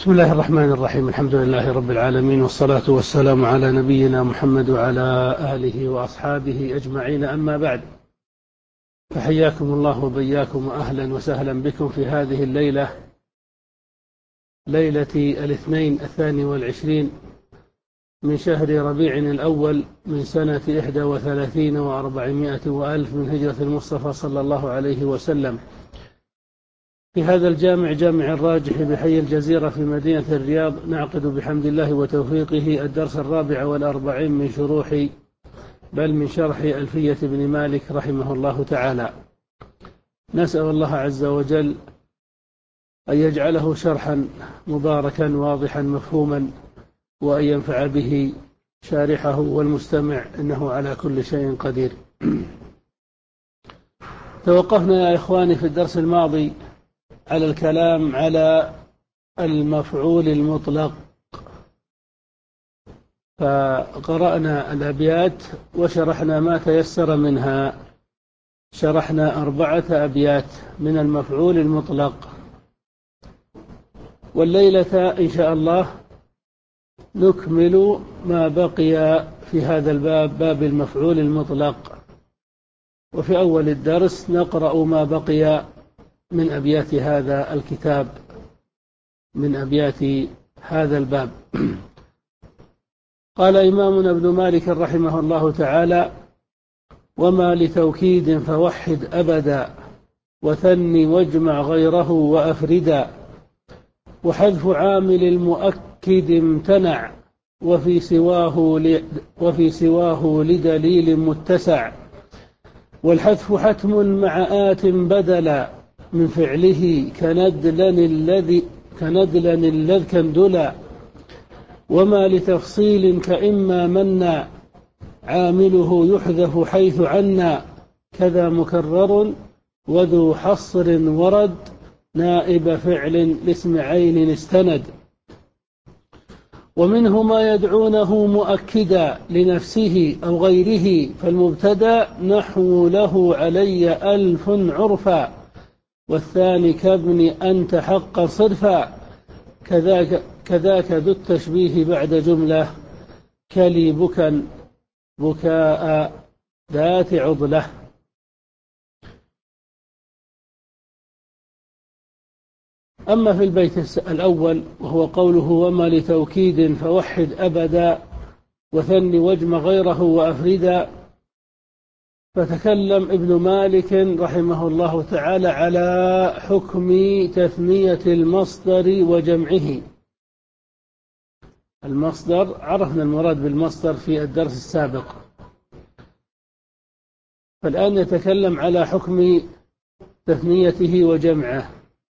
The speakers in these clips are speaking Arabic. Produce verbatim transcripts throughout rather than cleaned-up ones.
بسم الله الرحمن الرحيم. الحمد لله رب العالمين، والصلاة والسلام على نبينا محمد وعلى آله وأصحابه أجمعين، أما بعد، فحياكم الله وبياكم وأهلا وسهلا بكم في هذه الليلة، ليلة الاثنين الثاني والعشرين من شهر ربيع الأول من سنة إحدى وثلاثين وأربعمائة وألف من هجرة المصطفى صلى الله عليه وسلم، في هذا الجامع جامع الراجح بحي الجزيرة في مدينة الرياض. نعقد بحمد الله وتوفيقه الدرس الرابع والأربعين من شروح بل من شرح ألفية بن مالك رحمه الله تعالى. نسأل الله عز وجل أن يجعله شرحا مباركا واضحا مفهوما، وأن ينفع به شارحه والمستمع، إنه على كل شيء قدير. توقفنا يا إخواني في الدرس الماضي على الكلام على المفعول المطلق، فقرأنا الأبيات وشرحنا ما تيسر منها. شرحنا أربعة أبيات من المفعول المطلق، والليلة إن شاء الله نكمل ما بقي في هذا الباب، باب المفعول المطلق، وفي أول الدرس نقرأ ما بقي من أبيات هذا الكتاب، من أبيات هذا الباب. قال إمامنا ابن مالك رحمه الله تعالى: وما لتوكيد فوحد أبدا، وثني واجمع غيره وأفردا، وحذف عامل المؤكد امتنع، وفي سواه ل... وفي سواه لدليل متسع، والحذف حتم مع آت بدلا، من فعله كندلن الذي كندلن الذ كندلا، وما لتفصيل كإما منا، عامله يحذف حيث عنا، كذا مكرر وذو حصر ورد، نائب فعل لاسم عين استند. ومنه ما يدعونه مؤكدا لنفسه أو غيره، فالمبتدا نحو له علي ألف عرفا، والثاني كابن أنت حقا صرفا، كذاك, كذاك ذو التشبيه بعد جملة، كلي بكا بكاء ذات عضلة. أما في البيت الأول وهو قوله: وما لتوكيد فوحد أبدا، وثني واجمع غيره وأفردا، فتكلم ابن مالك رحمه الله تعالى على حكم تثنية المصدر وجمعه. المصدر عرفنا المراد بالمصدر في الدرس السابق، فالآن يتكلم على حكم تثنيته وجمعه،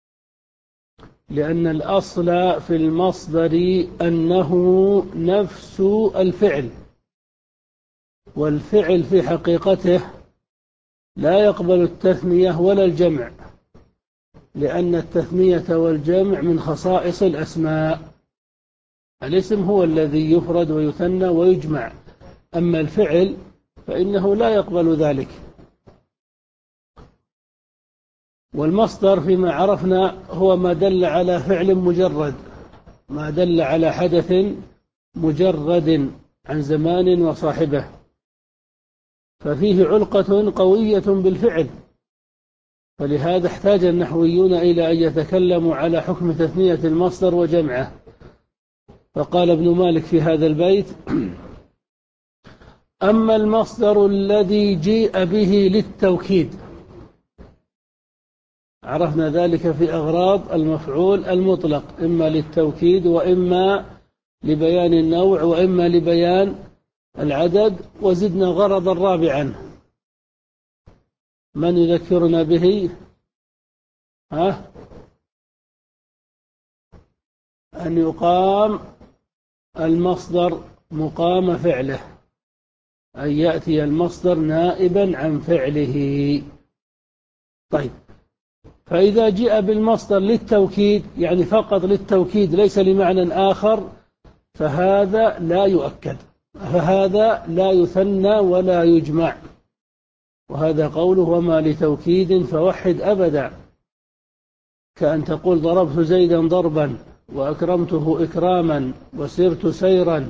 لأن الأصل في المصدر أنه نفس الفعل، والفعل في حقيقته لا يقبل التثنية ولا الجمع، لأن التثنية والجمع من خصائص الأسماء. الاسم هو الذي يفرد ويثنى ويجمع، أما الفعل فإنه لا يقبل ذلك. والمصدر فيما عرفنا هو ما دل على فعل مجرد، ما دل على حدث مجرد عن زمان وصاحبه، ففيه علقة قوية بالفعل، فلهذا احتاج النحويون إلى أن يتكلموا على حكم تثنية المصدر وجمعه. فقال ابن مالك في هذا البيت: أما المصدر الذي جيء به للتوكيد، عرفنا ذلك في أغراض المفعول المطلق، إما للتوكيد وإما لبيان النوع وإما لبيان العدد، وزدنا غرضا رابعا. من يذكرنا به؟ ها؟ أن يقام المصدر مقام فعله، أن يأتي المصدر نائبا عن فعله. طيب، فإذا جاء بالمصدر للتوكيد، يعني فقط للتوكيد ليس لمعنى آخر، فهذا لا يؤكد، فهذا لا يثنى ولا يجمع. وهذا قوله: وما لتوكيد فوحد أبدا، كأن تقول ضربت زيدا ضربا، وأكرمته إكراما وسرت سيرا،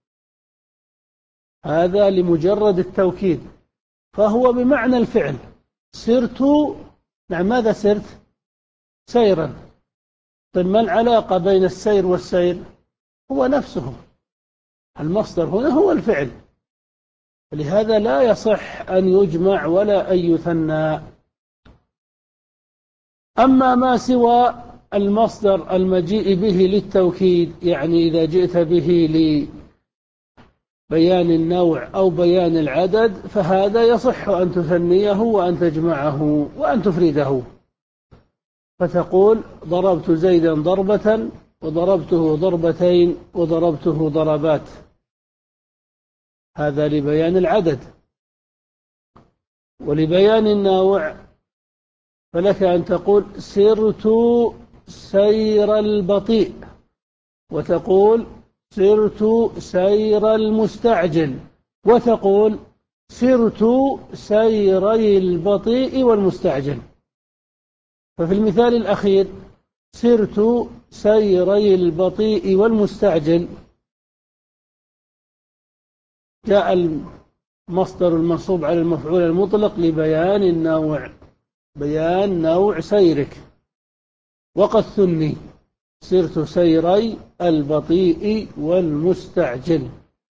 هذا لمجرد التوكيد، فهو بمعنى الفعل. سرت، نعم، ماذا سرت؟ سيرا. طيب ما العلاقة بين السير والسير؟ هو نفسه، المصدر هنا هو الفعل، لهذا لا يصح أن يجمع ولا أن يثنى. أما ما سوى المصدر المجيء به للتوكيد، يعني إذا جئت به لبيان النوع أو بيان العدد، فهذا يصح أن تثنيه وأن تجمعه وأن تفرده، فتقول ضربت زيدا ضربة، وضربته ضربتين، وضربته ضربات، هذا لبيان العدد. ولبيان النوع فلك أن تقول سرت سير البطيء، وتقول سرت سير المستعجل، وتقول سرت سيري البطيء والمستعجل. ففي المثال الأخير سرت سيري البطيء والمستعجل، جاء المصدر المنصوب على المفعول المطلق لبيان النوع، بيان نوع سيرك. وقد ثني سرت سيري البطيء والمستعجل.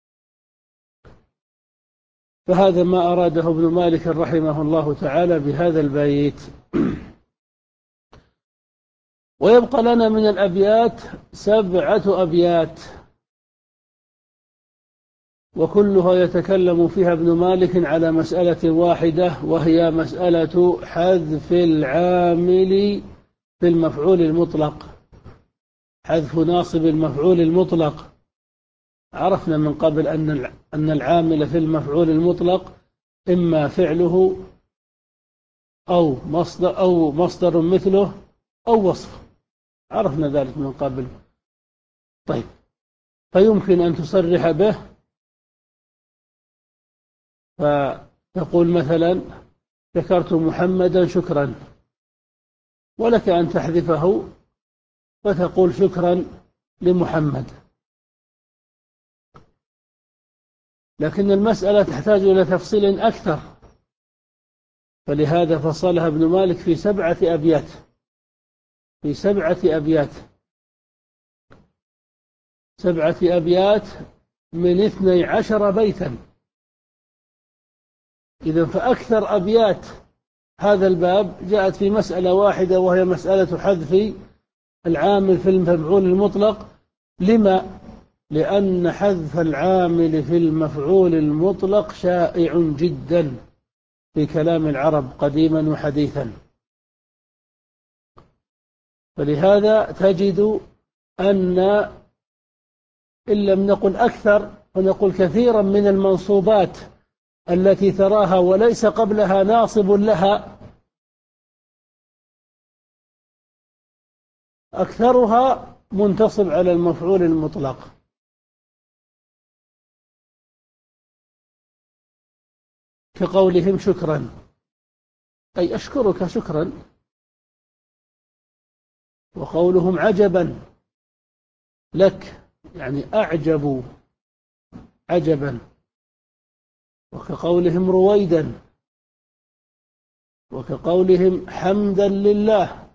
فهذا ما أراده ابن مالك رحمه الله تعالى بهذا البيت. ويبقى لنا من الأبيات سبعة أبيات، وكلها يتكلم فيها ابن مالك على مسألة واحدة، وهي مسألة حذف العامل في المفعول المطلق، حذف ناصب المفعول المطلق. عرفنا من قبل أن أن العامل في المفعول المطلق إما فعله أو مصدر أو مصدر مثله أو وصف، عرفنا ذلك من قبل. طيب، فيمكن أن تصرح به، فتقول مثلا شكرت محمدا شكرا، ولك أن تحذفه فتقول شكرا لمحمد. لكن المسألة تحتاج إلى تفصيل أكثر، فلهذا فصلها ابن مالك في سبعة أبيات، في سبعة أبيات سبعة أبيات من اثني عشر بيتا. إذن فأكثر أبيات هذا الباب جاءت في مسألة واحدة، وهي مسألة حذف العامل في المفعول المطلق. لما؟ لأن حذف العامل في المفعول المطلق شائع جدا في كلام العرب قديما وحديثا، فلهذا تجد أن إن لم نقل أكثر فنقول كثيرا من المنصوبات التي تراها وليس قبلها ناصب لها، أكثرها منتصب على المفعول المطلق. كقولهم شكرا، أي أشكرك شكرا. وقولهم عجبا لك، يعني أعجبوا عجبا. وكقولهم رويدا، وكقولهم حمدا لله،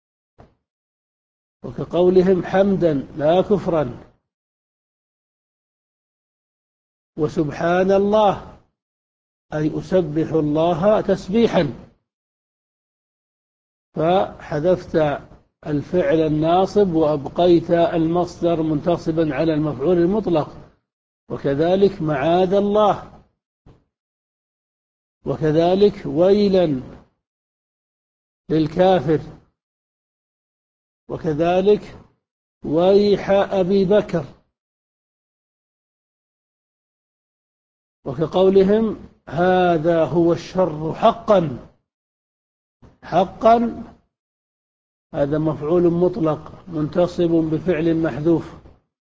وكقولهم حمدا لا كفرا، وسبحان الله أي أسبح الله تسبيحا. فحذفت الفعل الناصب وأبقيت المصدر منتصبا على المفعول المطلق. وكذلك معاذ الله، وكذلك ويلا للكافر، وكذلك ويح أبي بكر. وكقولهم هذا هو الشر حقا، حقا هذا مفعول مطلق منتصب بفعل محذوف.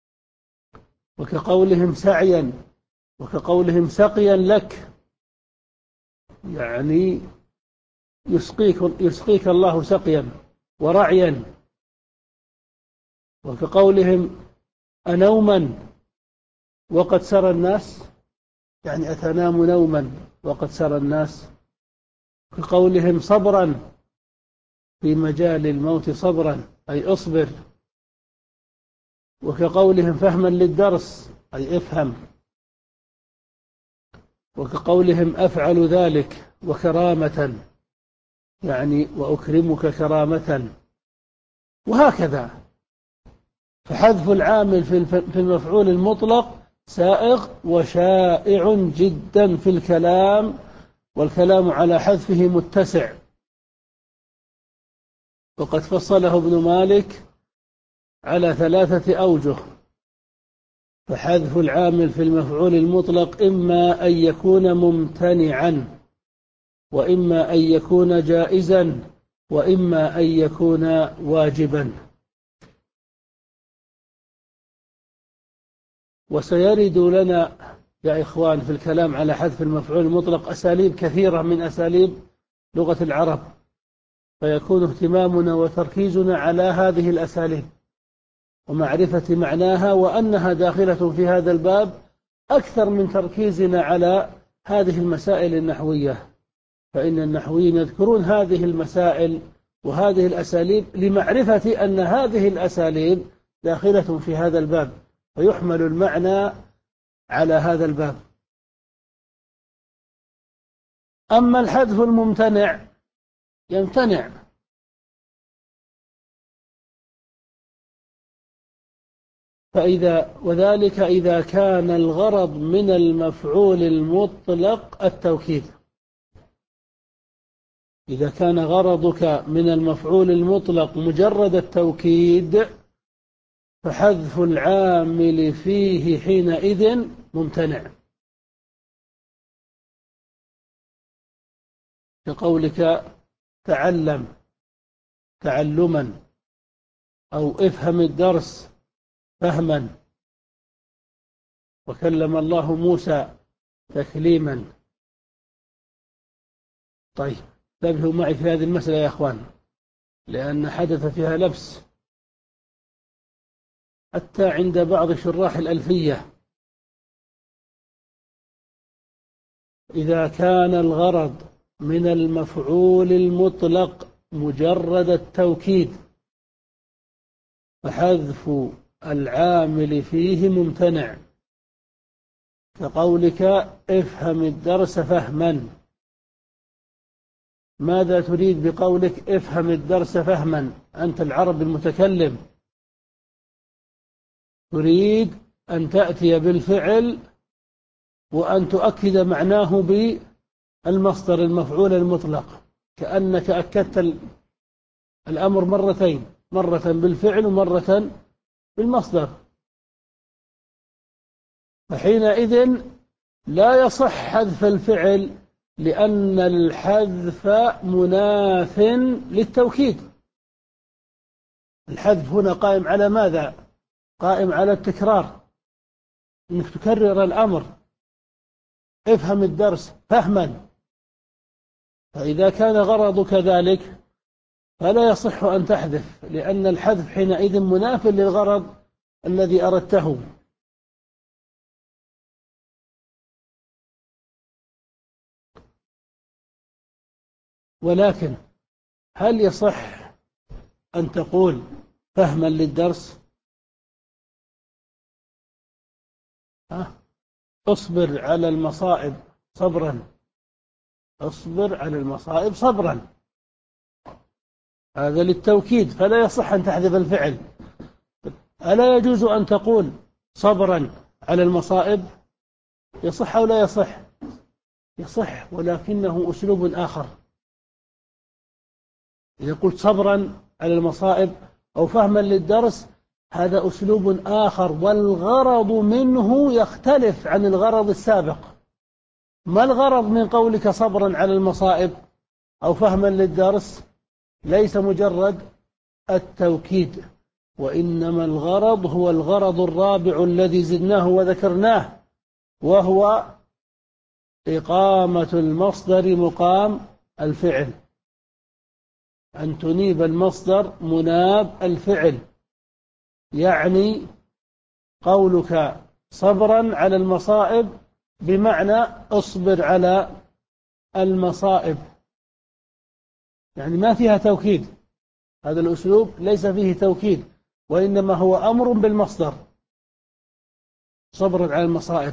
وكقولهم سعيا، وكقولهم سقيا لك، يعني يسقيك, يسقيك الله سقيا ورعيا. وكقولهم أنوما وقد سرى الناس، يعني أتنام نوما وقد سرى الناس. كقولهم صبرا في مجال الموت صبرا، أي أصبر. وكقولهم فهما للدرس، أي افهم. وكقولهم أفعل ذلك وكرامة، يعني وأكرمك كرامة، وهكذا. فحذف العامل في المفعول المطلق سائغ وشائع جدا في الكلام، والكلام على حذفه متسع. وقد فصله ابن مالك على ثلاثة أوجه. فحذف العامل في المفعول المطلق إما أن يكون ممتنعا، وإما أن يكون جائزا، وإما أن يكون واجبا. وسيرد لنا يا إخوان في الكلام على حذف المفعول المطلق أساليب كثيرة من أساليب لغة العرب، فيكون اهتمامنا وتركيزنا على هذه الأساليب ومعرفة معناها وأنها داخلة في هذا الباب أكثر من تركيزنا على هذه المسائل النحوية. فإن النحويين يذكرون هذه المسائل وهذه الأساليب لمعرفة أن هذه الأساليب داخلة في هذا الباب، فيحمل المعنى على هذا الباب. أما الحذف الممتنع يمتنع، فإذا وذلك إذا كان الغرض من المفعول المطلق التوكيد. إذا كان غرضك من المفعول المطلق مجرد التوكيد فحذف العامل فيه حينئذ ممتنع، كقولك تعلم تعلما، أو افهم الدرس فهما، وكلم الله موسى تكليما. طيب، انتبهوا معي في هذه المسألة يا أخوان، لأن حدث فيها لبس حتى عند بعض شراح الألفية. إذا كان الغرض من المفعول المطلق مجرد التوكيد فحذف العامل فيه ممتنع، كقولك افهم الدرس فهما. ماذا تريد بقولك افهم الدرس فهما؟ أنت العرب المتكلم، تريد أن تأتي بالفعل وأن تؤكد معناه بالمصدر المفعول المطلق، كأنك أكدت الأمر مرتين، مرة بالفعل ومرة بالمصدر. فحينئذ لا يصح حذف الفعل، لأن الحذف مناف للتوكيد. الحذف هنا قائم على ماذا؟ قائم على التكرار، إنك تكرر الأمر، افهم الدرس فهما. فإذا كان غرضك ذلك فلا يصح أن تحذف، لأن الحذف حينئذ مناف للغرض الذي أردته. ولكن هل يصح أن تقول فهما للدرس؟ ها؟ اصبر على المصائب صبرا، اصبر على المصائب صبرا، هذا للتوكيد، فلا يصح أن تحذف الفعل. ألا يجوز أن تقول صبرا على المصائب؟ يصح أو لا يصح؟ يصح، ولكنه أسلوب آخر. إذا قلت صبرا على المصائب أو فهما للدرس، هذا أسلوب آخر، والغرض منه يختلف عن الغرض السابق. ما الغرض من قولك صبرا على المصائب أو فهما للدرس؟ ليس مجرد التوكيد، وإنما الغرض هو الغرض الرابع الذي زدناه وذكرناه، وهو إقامة المصدر مقام الفعل، أن تنيب المصدر مناب الفعل. يعني قولك صبرا على المصائب بمعنى اصبر على المصائب، يعني ما فيها توكيد. هذا الأسلوب ليس فيه توكيد، وإنما هو أمر بالمصدر، صبرا على المصائب.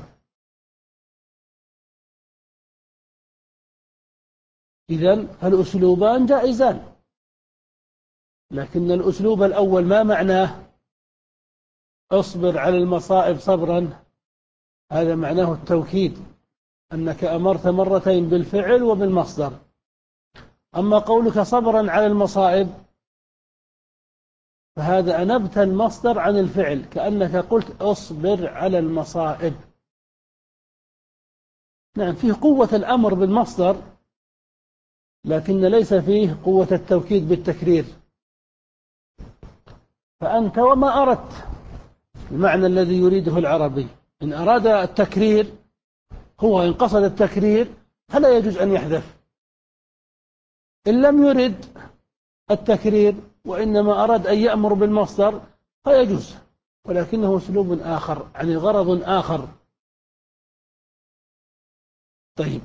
إذن فالأسلوبان جائزان، لكن الأسلوب الأول ما معناه اصبر على المصائب صبرا، هذا معناه التوكيد، أنك أمرت مرتين بالفعل وبالمصدر. أما قولك صبرا على المصائب فهذا أنبت المصدر عن الفعل، كأنك قلت اصبر على المصائب. نعم، فيه قوة الأمر بالمصدر، لكن ليس فيه قوة التوكيد بالتكرير. فأنت وما أردت المعنى الذي يريده العربي. إن أراد التكرير، هو إن قصد التكرير فلا يجوز أن يحذف. إن لم يرد التكرير وإنما أراد أن يأمر بالمصدر فيجوز، ولكنه أسلوب آخر، يعني غرض آخر. طيب.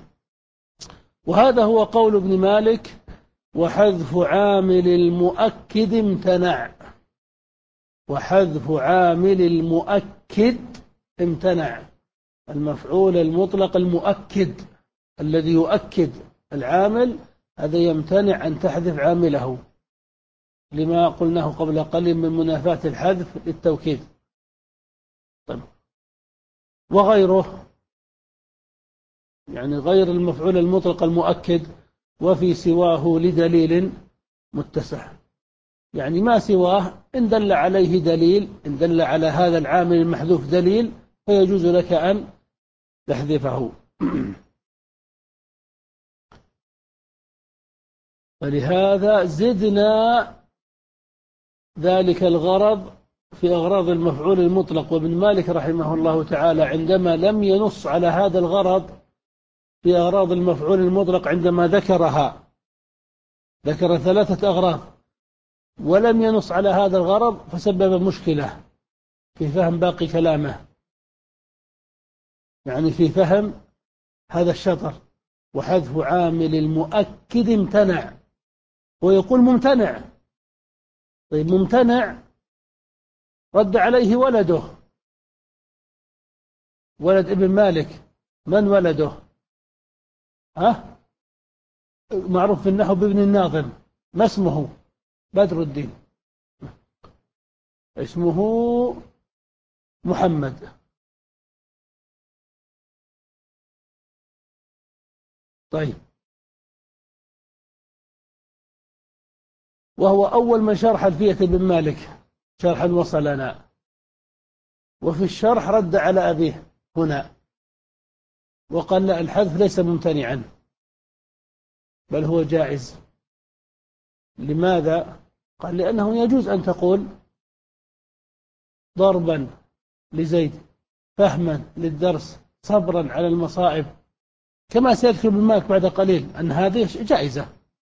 وهذا هو قول ابن مالك: وحذف عامل المؤكد امتنع. وحذف عامل المؤكد امتنع، المفعول المطلق المؤكد الذي يؤكد العامل، هذا يمتنع أن تحذف عامله، لما قلناه قبل قليل من منافاة الحذف للتوكيد. طيب. وغيره، يعني غير المفعول المطلق المؤكد، وفي سواه لدليل متسع، يعني ما سواه إن دل عليه دليل، إن دل على هذا العامل المحذوف دليل فيجوز لك أن تحذفه. فلهذا زدنا ذلك الغرض في أغراض المفعول المطلق. وابن مالك رحمه الله تعالى عندما لم ينص على هذا الغرض في أغراض المفعول المطلق، عندما ذكرها ذكر ثلاثة أغراض ولم ينص على هذا الغرض، فسبب مشكلة في فهم باقي كلامه، يعني في فهم هذا الشطر: وحذف عامل المؤكد امتنع. ويقول ممتنع. طيب، ممتنع رد عليه ولده، ولد ابن مالك. من ولده؟ ها؟ معروف في النحو بابن الناظم. ما اسمه؟ بدر الدين. اسمه محمد. طيب. وهو أول من شرح ألفية ابن مالك شرحا وصلنا، وفي الشرح رد على أبيه هنا وقال لا، الحذف ليس ممتنعا بل هو جائز. لماذا؟ قال لأنه يجوز أن تقول ضربا لزيد، فهما للدرس، صبرا على المصائب، كما سيذكر ابن مالك بعد قليل أن هذه جائزة.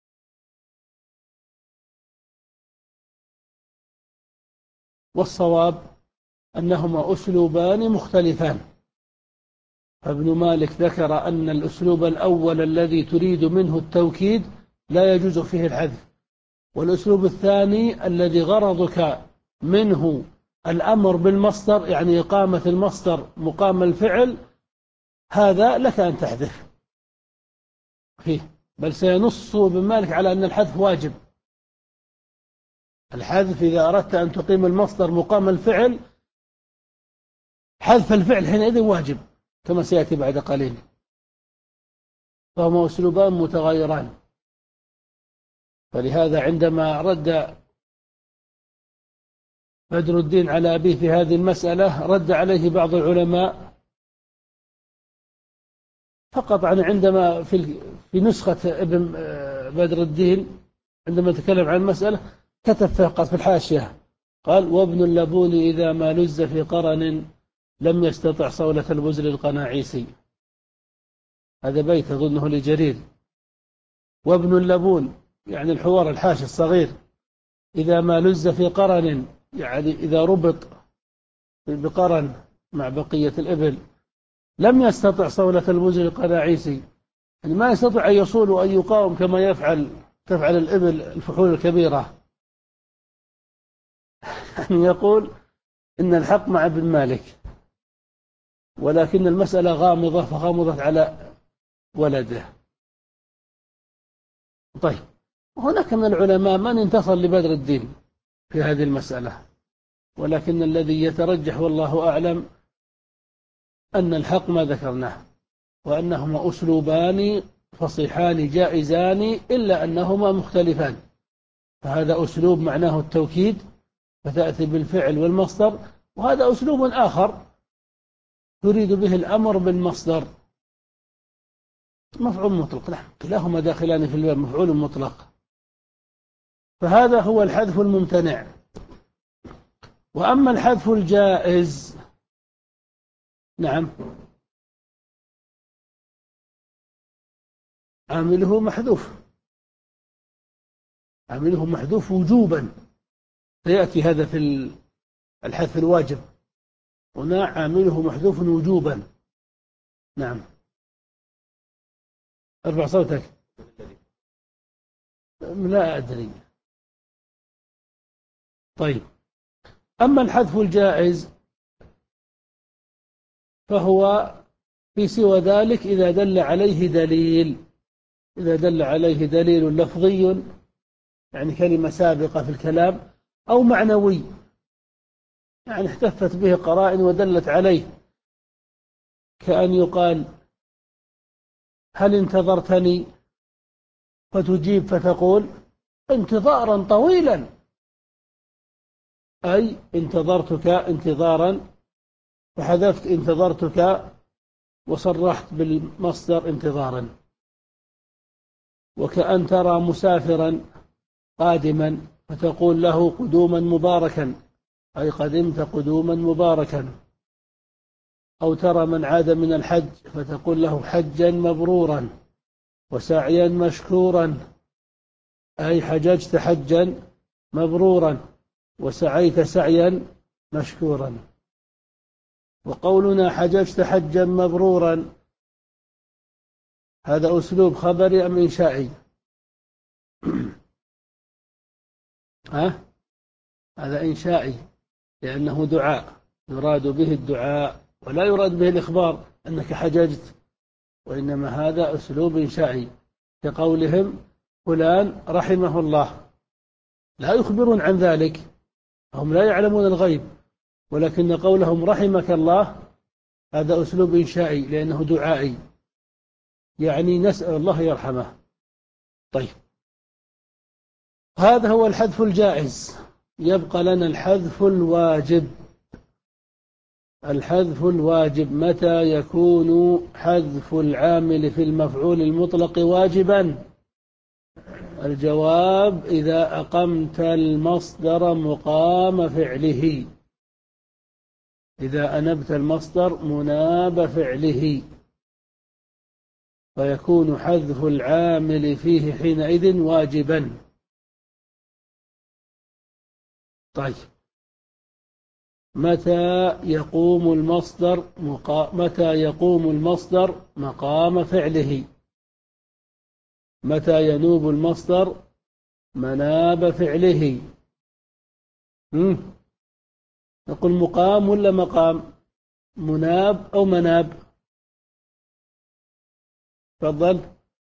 والصواب أنهما أسلوبان مختلفان. فابن مالك ذكر أن الأسلوب الأول الذي تريد منه التوكيد لا يجوز فيه الحذف، والأسلوب الثاني الذي غرضك منه الأمر بالمصدر، يعني إقامة المصدر مقام الفعل، هذا لك أن تحذف فيه. بل سينص ابن مالك على أن الحذف واجب. الحذف إذا أردت أن تقيم المصدر مقام الفعل، حذف الفعل حينئذ واجب، كما سيأتي بعد قليل. فهما أسلوبان متغايران. فلهذا عندما رد بدر الدين على أبيه في هذه المسألة، رد عليه بعض العلماء فقط عن عندما في في نسخة ابن بدر الدين عندما تكلم عن المسألة كتب فقط في الحاشية قال: وابن اللبون إذا ما لز في قرن لم يستطع صولة البزر القناعيسي. هذا بيت أظنه لجرير. وابن اللبون يعني الحوار الحاشي الصغير، إذا ما لز في قرن يعني إذا ربط بقرن مع بقية الإبل لم يستطع صولة المزن القناعيسي، يعني ما يستطيع أن يصول وأن يقاوم كما يفعل تفعل الإبل الفحول الكبيرة. يعني يقول إن الحق مع ابن مالك، ولكن المسألة غامضة فغمضت على ولده. طيب، هناك من العلماء من انتصر لبدر الدين في هذه المسألة، ولكن الذي يترجح والله أعلم أن الحق ما ذكرناه، وأنهما أسلوبان فصيحان جائزان إلا أنهما مختلفان. فهذا أسلوب معناه التوكيد فتأتي بالفعل والمصدر، وهذا أسلوب آخر تريد به الأمر بالمصدر مفعول مطلق. نعم، كلاهما داخلان في الباب مفعول مطلق. فهذا هو الحذف الممتنع. وأما الحذف الجائز، نعم، عامله محذوف، عامله محذوف وجوبا، سيأتي هذا في الحذف الواجب. هنا عامله محذوف وجوبا. نعم، ارفع صوتك. لا أدري. طيب، أما الحذف الجائز فهو في سوى ذلك إذا دل عليه دليل، إذا دل عليه دليل لفظي، يعني كلمة سابقة في الكلام، أو معنوي، يعني احتفت به قرائن ودلت عليه، كأن يقال هل انتظرتني فتجيب فتقول انتظارا طويلا، أي انتظرتك انتظارا، فحذفت انتظرتك وصرحت بالمصدر انتظارا. وكأن ترى مسافرا قادما فتقول له قدوما مباركا، أي قدمت قدوما مباركا. أو ترى من عاد من الحج فتقول له حجا مبرورا وسعيا مشكورا، أي حججت حجا مبرورا وسعيت سعيا مشكورا. وقولنا حججت حجا مبرورا هذا أسلوب خبري أم إنشائي؟ ها؟ هذا إنشائي، لأنه دعاء يراد به الدعاء ولا يراد به الإخبار أنك حججت، وإنما هذا أسلوب إنشائي، كقولهم فلان رحمه الله، لا يخبرون عن ذلك، هم لا يعلمون الغيب، ولكن قولهم رحمك الله هذا أسلوب إنشائي لأنه دعائي، يعني نسأل الله يرحمه. طيب، هذا هو الحذف الجائز. يبقى لنا الحذف الواجب. الحذف الواجب متى يكون حذف العامل في المفعول المطلق واجبا؟ الجواب إذا أقمت المصدر مقام فعله، إذا أنبت المصدر مناب فعله، فيكون حذف العامل فيه حينئذ واجبا. طيب، متى يقوم المصدر مقا... متى يقوم المصدر مقام فعله؟ متى ينوب المصدر مناب فعله؟ مم. نقول مقام ولا مقام؟ مناب أو مناب؟ تفضل.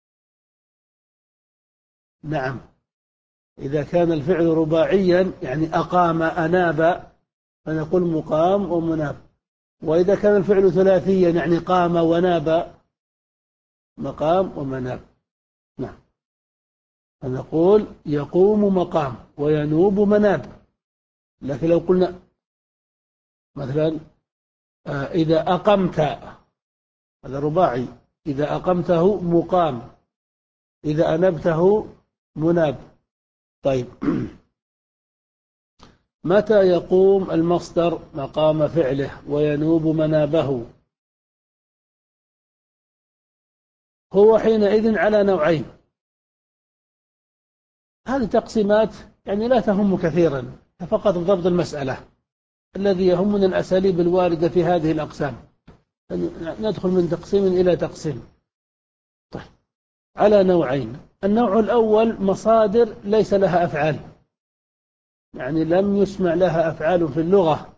نعم، إذا كان الفعل رباعيا يعني أقام أناب فنقول مقام ومناب، وإذا كان الفعل ثلاثيا يعني قام وناب مقام ومناب. نعم، فنقول يقوم مقام وينوب مناب. لكن لو قلنا مثلا إذا أقمت، هذا رباعي، إذا أقمته مقام، إذا أنبته مناب. طيب، متى يقوم المصدر مقام فعله وينوب منابه؟ هو حينئذ على نوعين. هذه تقسيمات يعني لا تهم كثيرا فقط بضبط المسألة. الذي يهمنا الأساليب الواردة في هذه الأقسام، ندخل من تقسيم إلى تقسيم. طيب، على نوعين. النوع الأول مصادر ليس لها أفعال، يعني لم يسمع لها أفعال في اللغة،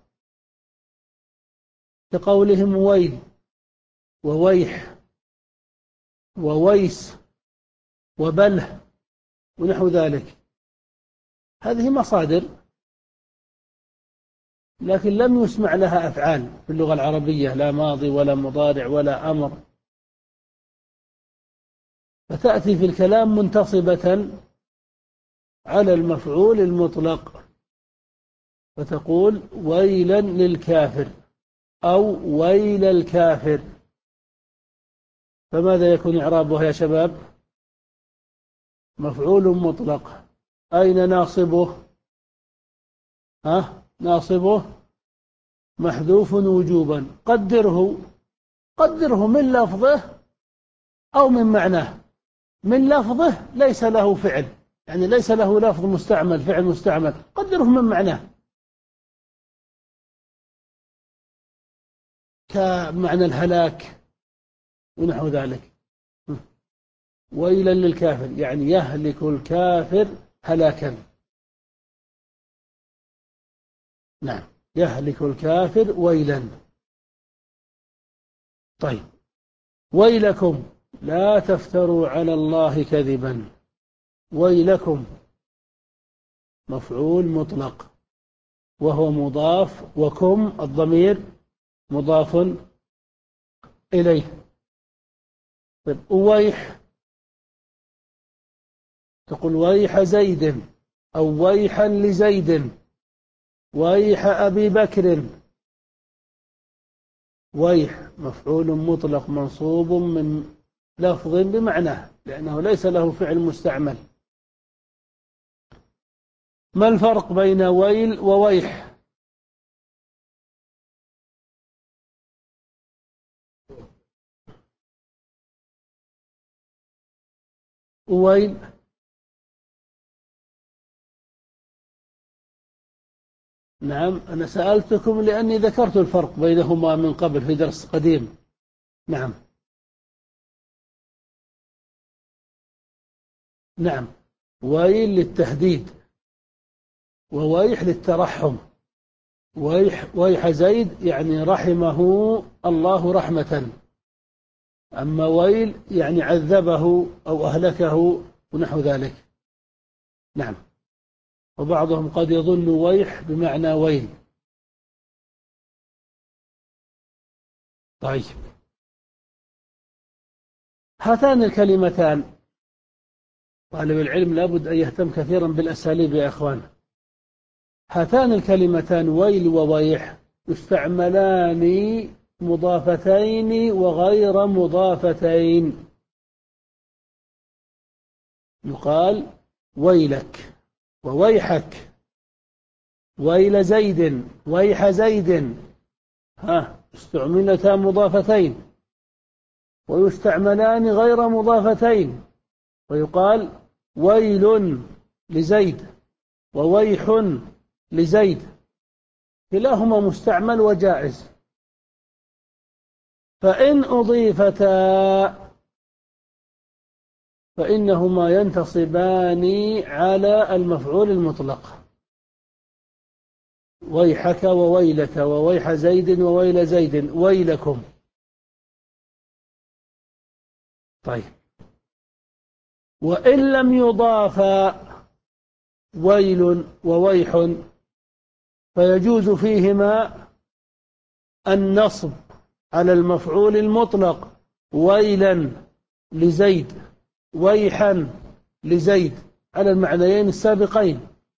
كقولهم ويل وويح وويس وبله ونحو ذلك. هذه مصادر لكن لم يسمع لها أفعال في اللغة العربية، لا ماضي ولا مضارع ولا أمر، فتأتي في الكلام منتصبة على المفعول المطلق، فتقول ويلا للكافر أو ويل الكافر. فماذا يكون إعرابها يا شباب؟ مفعول مطلق. أين ناصبه؟ ها؟ ناصبه محذوف وجوبا. قدره قدره من لفظه أو من معناه. من لفظه ليس له فعل، يعني ليس له لفظ مستعمل، فعل مستعمل، قدره من معناه، كمعنى الهلاك ونحو ذلك. ويلا للكافر يعني يهلك الكافر هلاكا. نعم، يهلك الكافر ويلا. طيب، ويلكم لا تفتروا على الله كذبا. ويلكم مفعول مطلق وهو مضاف، وكم الضمير مضاف إليه. طيب، ويح تقول ويح زيد أو ويحا لزيد، ويح أبي بكر. ويح مفعول مطلق منصوب من لفظ بمعناه لأنه ليس له فعل مستعمل. ما الفرق بين ويل وويح؟ ويل نعم، أنا سألتكم لأني ذكرت الفرق بينهما من قبل في درس قديم. نعم نعم، ويل للتهديد وويح للترحم. ويح, ويح زيد يعني رحمه الله رحمة، أما ويل يعني عذبه أو أهلكه ونحو ذلك. نعم، وبعضهم قد يظن ويح بمعنى ويل. طيب، هاتان الكلمتان، طالب العلم لابد أن يهتم كثيرا بالأساليب يا أخوان. هاتان الكلمتان ويل وويح يستعملان مضافتين وغير مضافتين. يقال ويلك وويحك، ويل زيد ويح زيد، ها استعملتا مضافتين، ويستعملان غير مضافتين، ويقال ويل لزيد وويح لزيد، كلاهما مستعمل وجائز. فإن أضيفتا فإنهما ينتصبان على المفعول المطلق. ويحك وويلك وويح زيد وويل زيد ويلكم. طيب، وإن لم يضافا ويل وويح فيجوز فيهما النصب على المفعول المطلق، ويلا لزيد ويحا لزيد، على المعنيين السابقين،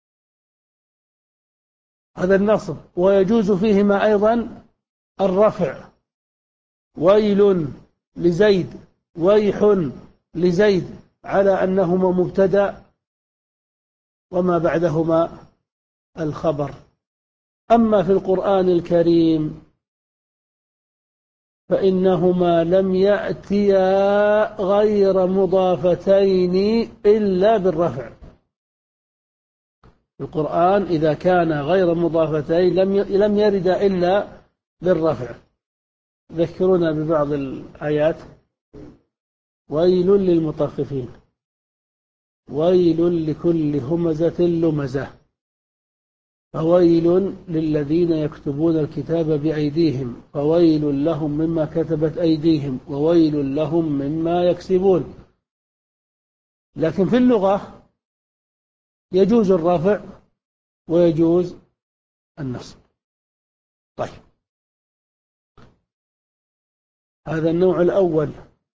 هذا النصب. ويجوز فيهما أيضا الرفع، ويل لزيد ويح لزيد، على أنهما مبتدأ وما بعدهما الخبر. أما في القرآن الكريم فإنهما لم يأتيا غير مضافتين إلا بالرفع. القرآن إذا كان غير مضافتين لم لم يرد إلا بالرفع. ذكرونا ببعض الآيات. ويل للمطففين، ويل لكل همزة لمزة، فويل للذين يكتبون الكتاب بأيديهم فويل لهم مما كتبت أيديهم وويل لهم مما يكسبون. لكن في اللغة يجوز الرفع ويجوز النصب. طيب، هذا النوع الأول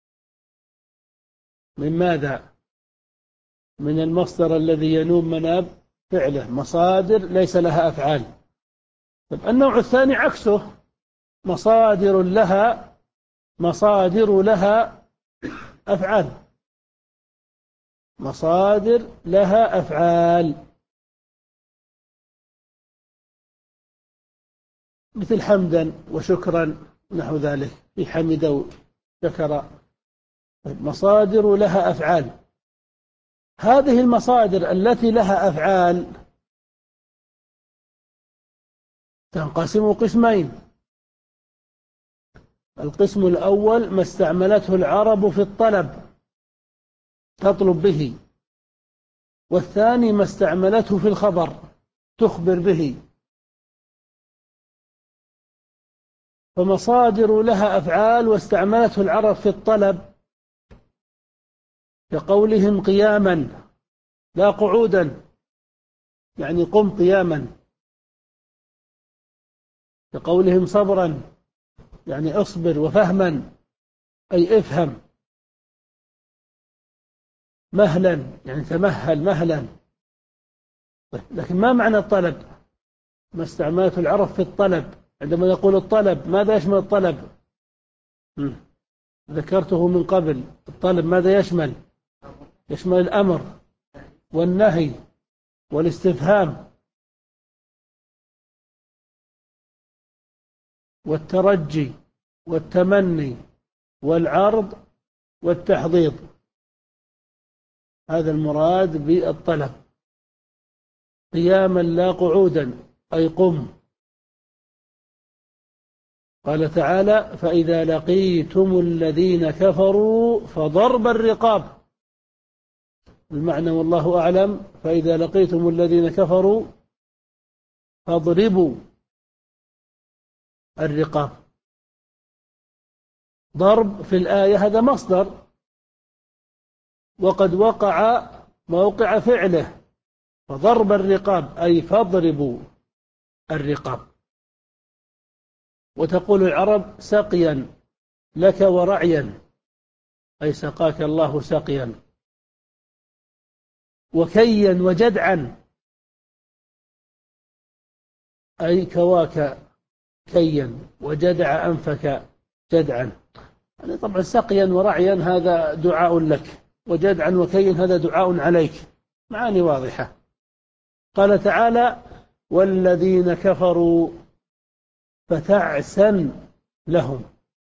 من ماذا؟ من المصدر الذي ينوب مناب فعله، مصادر ليس لها أفعال. طيب، النوع الثاني عكسه، مصادر لها مصادر لها أفعال، مصادر لها أفعال، مثل حمدا وشكرا نحو ذلك، في حمد وشكر. مصادر لها أفعال. هذه المصادر التي لها أفعال تنقسم قسمين. القسم الأول ما استعملته العرب في الطلب تطلب به، والثاني ما استعملته في الخبر تخبر به. فمصادر لها أفعال واستعملته العرب في الطلب كقولهم قياما لا قعودا، يعني قم قياما. كقولهم صبرا، يعني اصبر، وفهما أي افهم. مهلا، يعني تمهل مهلا. لكن ما معنى الطلب؟ ما استعملته العرب في الطلب. عندما يقول الطلب ماذا يشمل الطلب؟ ذكرته من قبل. الطلب ماذا يشمل؟ يشمل الأمر والنهي والاستفهام والترجي والتمني والعرض والتحضيض. هذا المراد بالطلب. قياما لا قعودا أي قم. قال تعالى فإذا لقيتم الذين كفروا فضرب الرقاب. المعنى والله أعلم فإذا لقيتم الذين كفروا فاضربوا الرقاب. ضرب في الآية هذا مصدر، وقد وقع موقع فعله، فضرب الرقاب أي فاضربوا الرقاب. وتقول العرب سقيا لك ورعيا، أي سقاك الله سقيا. وكيا وجدعا أي كواك كيا، وجدع أنفك جدعا. يعني طبعا سقيا ورعيا هذا دعاء لك، وجدعا وكيا هذا دعاء عليك. معاني واضحة. قال تعالى والذين كفروا فتعسا لهم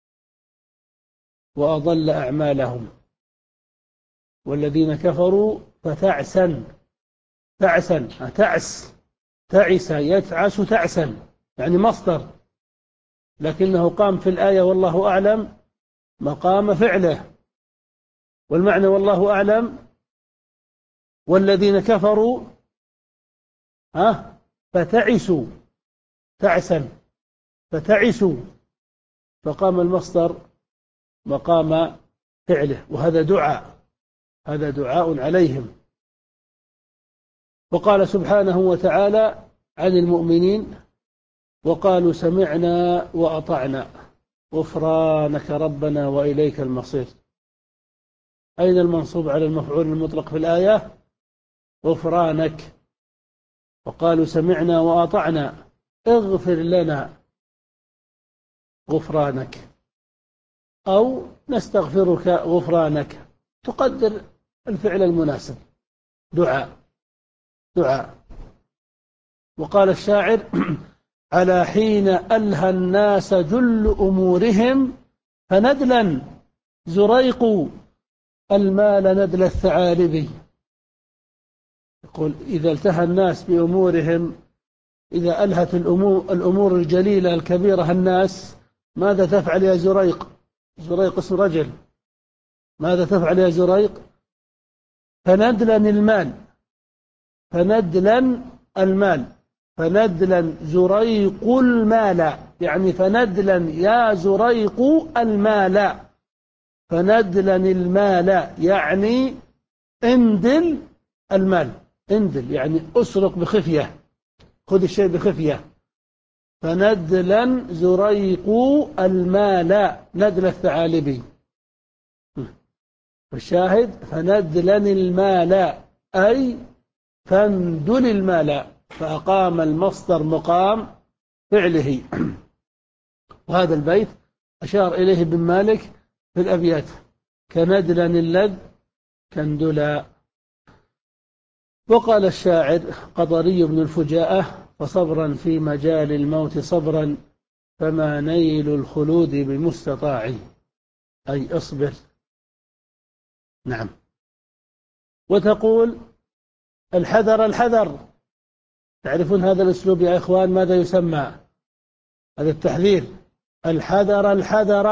وأضل أعمالهم. والذين كفروا فتعسا، تعسا تعس، تعس يتعس تعسا، يعني مصدر، لكنه قام في الآية والله أعلم مقام فعله. والمعنى والله أعلم والذين كفروا ها فتعسوا تعسا، فتعسوا، فقام المصدر مقام فعله، وهذا دعاء، هذا دعاء عليهم. وقال سبحانه وتعالى عن المؤمنين وقالوا سمعنا وأطعنا غفرانك ربنا وإليك المصير. أين المنصوب على المفعول المطلق في الآية؟ غفرانك. وقالوا سمعنا وأطعنا اغفر لنا غفرانك، أو نستغفرك غفرانك، تقدر الفعل المناسب. دعاء دعاء. وقال الشاعر على حين ألهى الناس جل أمورهم فندلا زريق المال ندل الثعالب. يقول إذا التهى الناس بأمورهم، إذا ألهت الأمور, الأمور الجليلة الكبيرة الناس، ماذا تفعل يا زريق؟ زريق اسم رجل. ماذا تفعل يا زريق؟ فندلا المال، فندلا المال، فندلا زريق المال، يعني فندلا يا زريق المال، فندلا المال يعني اندل المال، اندل يعني اسرق بخفية، خذ الشيء بخفية. فندلا زريق المال، ندل الثعالبي. الشاهد فندلا المال أي فاندل المال، فأقام المصدر مقام فعله. وهذا البيت أشار إليه ابن مالك في الأبيات: كندلا اللذ كندلا. وقال الشاعر قطري بن الفجاءة: فصبرا في مجال الموت صبرا، فما نيل الخلود بمستطاع، أي اصبر. نعم. وتقول الحذر الحذر. تعرفون هذا الأسلوب يا إخوان ماذا يسمى؟ هذا التحذير. الحذر الحذر،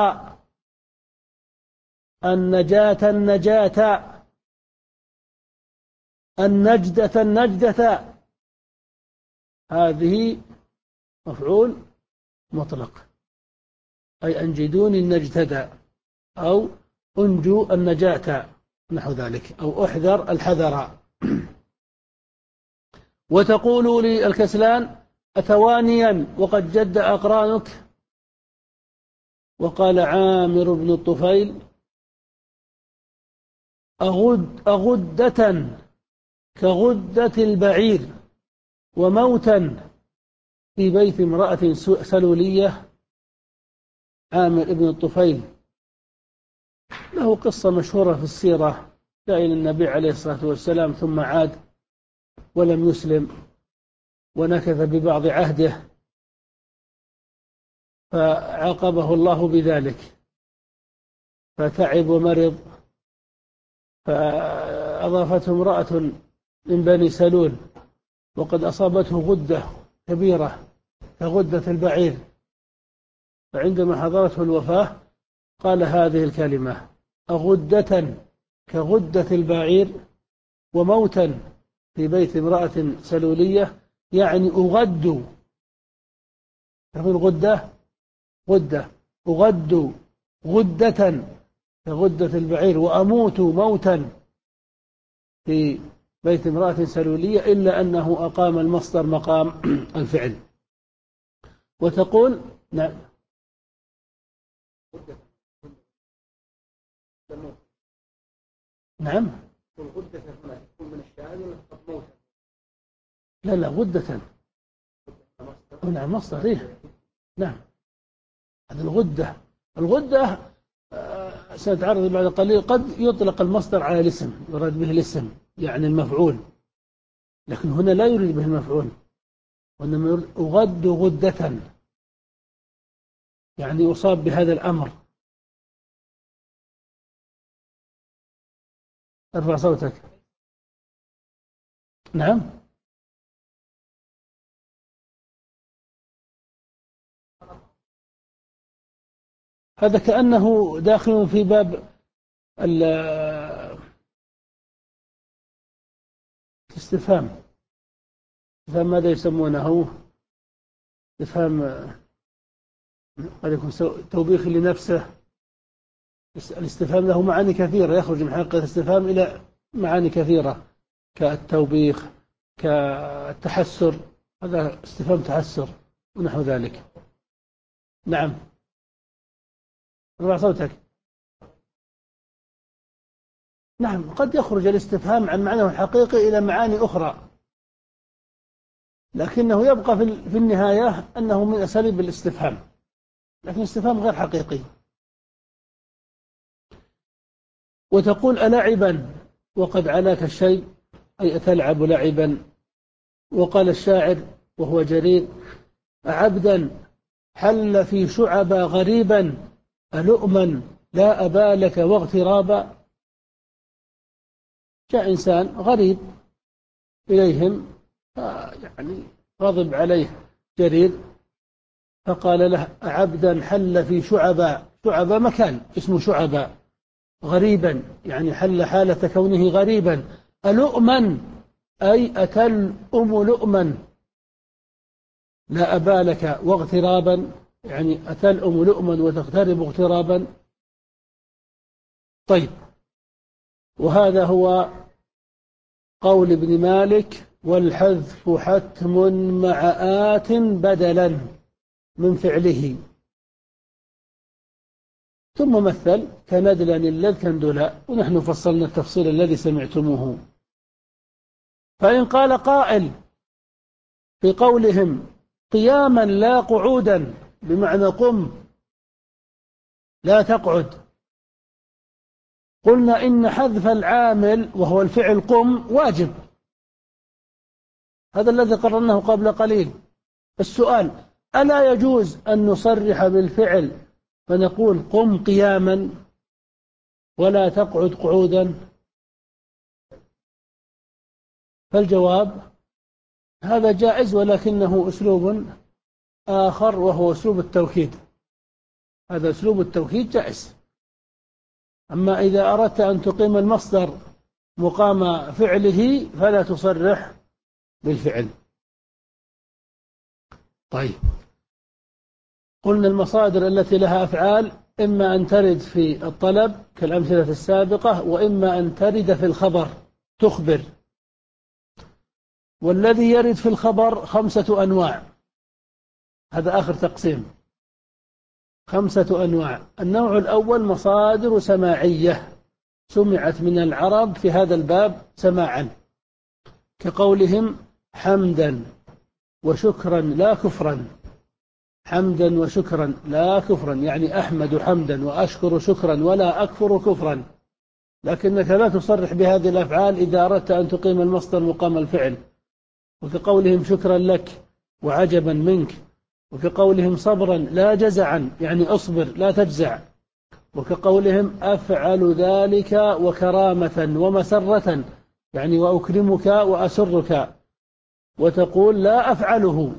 النجاة النجاة، النجدة النجدة. هذه مفعول مطلق، أي أنجدوني النجدة، أو أنجو النجاة، نحو ذلك، أو أحذر الحذر. وتقول للكسلان أتوانيا وقد جد أقرانك. وقال عامر بن الطفيل: أغد أغدة كغدة البعير، وموتا في بيت امرأة سلولية. عامر بن الطفيل له قصة مشهورة في السيرة، جاء إلى النبي عليه الصلاة والسلام ثم عاد ولم يسلم، ونكث ببعض عهده، فعاقبه الله بذلك، فتعب ومرض، فأضافته امرأة من بني سلول، وقد أصابته غدة كبيرة كغدة البعير، فعندما حضرته الوفاة قال هذه الكلمة: أغدة كغدة البعير، وموتا في بيت امرأة سلولية، يعني أغد. تقول غدة غدة، أغد غدة كغدة البعير، وأموت موتا في بيت امرأة سلولية، إلا أنه أقام المصدر مقام الفعل. وتقول نعم. نعم. لا لا غدة. نعم مصدر إيه؟ نعم. هذه الغدة. الغدة سنتعرض بعد قليل، قد يطلق المصدر على الاسم، يراد به الاسم يعني المفعول، لكن هنا لا يريد به المفعول، وإنما يريد أغد غدة، يعني أصاب بهذا الأمر. ارفع صوتك. نعم. هذا كأنه داخل في باب الاستفهام. استفهام ماذا يسمونه؟ استفهام قد يكون توبيخ لنفسه. الاستفهام له معاني كثيرة، يخرج من حقيقة الاستفهام إلى معاني كثيرة، كالتوبيخ، كالتحسر، هذا استفهام تحسر ونحو ذلك. نعم. ارفع صوتك. نعم، قد يخرج الاستفهام عن معناه الحقيقي إلى معاني أخرى، لكنه يبقى في النهاية أنه من أساليب الاستفهام، لكن الاستفهام غير حقيقي. وتقول ألعبا وقد علاك الشيء، أي أتلعب لعبا. وقال الشاعر وهو جرير: عبدا حل في شعب غريبا، ألؤما لا أبا لك واغترابا. جاء إنسان غريب إليهم، يعني غضب عليه جرير فقال له: عبدا حل في شعبا. شعبا مكان اسمه شعبا، غريبا يعني حل حالة كونه غريبا. ألؤما أي أتل أم لؤما، لا أبا لك واغترابا، يعني أتل أم لؤما وتغترب اغترابا. طيب، وهذا هو قول ابن مالك: والحذف حتم مع آت بدلا من فعله. ثم مثل كندلا اللذ كندلا، ونحن فصلنا التفصيل الذي سمعتموه. فإن قال قائل في قولهم قياما لا قعودا، بمعنى قم لا تقعد، قلنا إن حذف العامل وهو الفعل قم واجب، هذا الذي قررناه قبل قليل. السؤال: ألا يجوز أن نصرح بالفعل فنقول قم قياما ولا تقعد قعودا؟ فالجواب: هذا جائز، ولكنه أسلوب آخر وهو أسلوب التوكيد. هذا أسلوب التوكيد جائز. أما إذا أردت أن تقيم المصدر مقام فعله فلا تصرح بالفعل. طيب، قلنا المصادر التي لها أفعال إما أن ترد في الطلب كالأمثلة السابقة، وإما أن ترد في الخبر تخبر. والذي يرد في الخبر خمسة أنواع، هذا آخر تقسيم، خمسة أنواع. النوع الأول مصادر سماعية سمعت من العرب في هذا الباب سماعا، كقولهم حمدا وشكرا لا كفرا. حمدا وشكرا لا كفرا، يعني أحمد حمدا وأشكر شكرا ولا أكفر كفرا. لكنك لا تصرح بهذه الأفعال إذا أردت أن تقيم المصدر مقام الفعل. وكقولهم شكرا لك وعجبا منك، وكقولهم صبرا لا جزعا، يعني أصبر لا تجزع. وكقولهم أفعل ذلك وكرامة ومسرة، يعني وأكرمك وأسرك، وتقول لا أفعله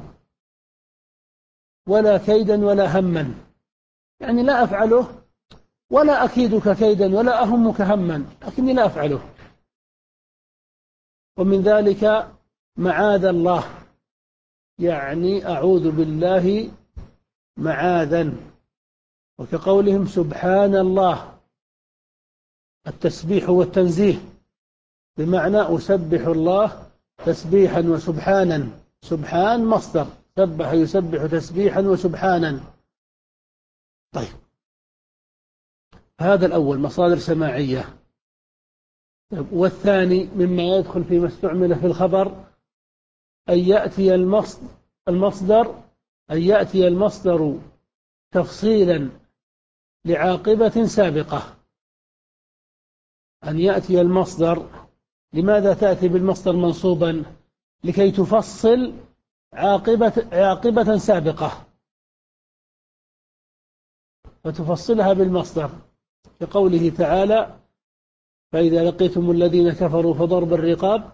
ولا كيدا ولا هما، يعني لا أفعله ولا أكيدك كيدا ولا أهمك هما، لكني لا أفعله. ومن ذلك معاذ الله، يعني أعوذ بالله معاذا. وكقولهم سبحان الله، التسبيح والتنزيه، بمعنى أسبح الله تسبيحا وسبحانا. سبحان مصدر، سبح يسبح تسبيحا وسبحانا. طيب، هذا الأول مصادر سماعية. والثاني مما يدخل فيما استعمل في الخبر أن يأتي المصدر أن يأتي المصدر تفصيلا لعاقبة سابقة. أن يأتي المصدر، لماذا تأتي بالمصدر منصوبا؟ لكي تفصل عاقبة, عاقبة سابقة، فتفصلها بالمصدر، كقوله تعالى: فإذا لقيتم الذين كفروا فضرب الرقاب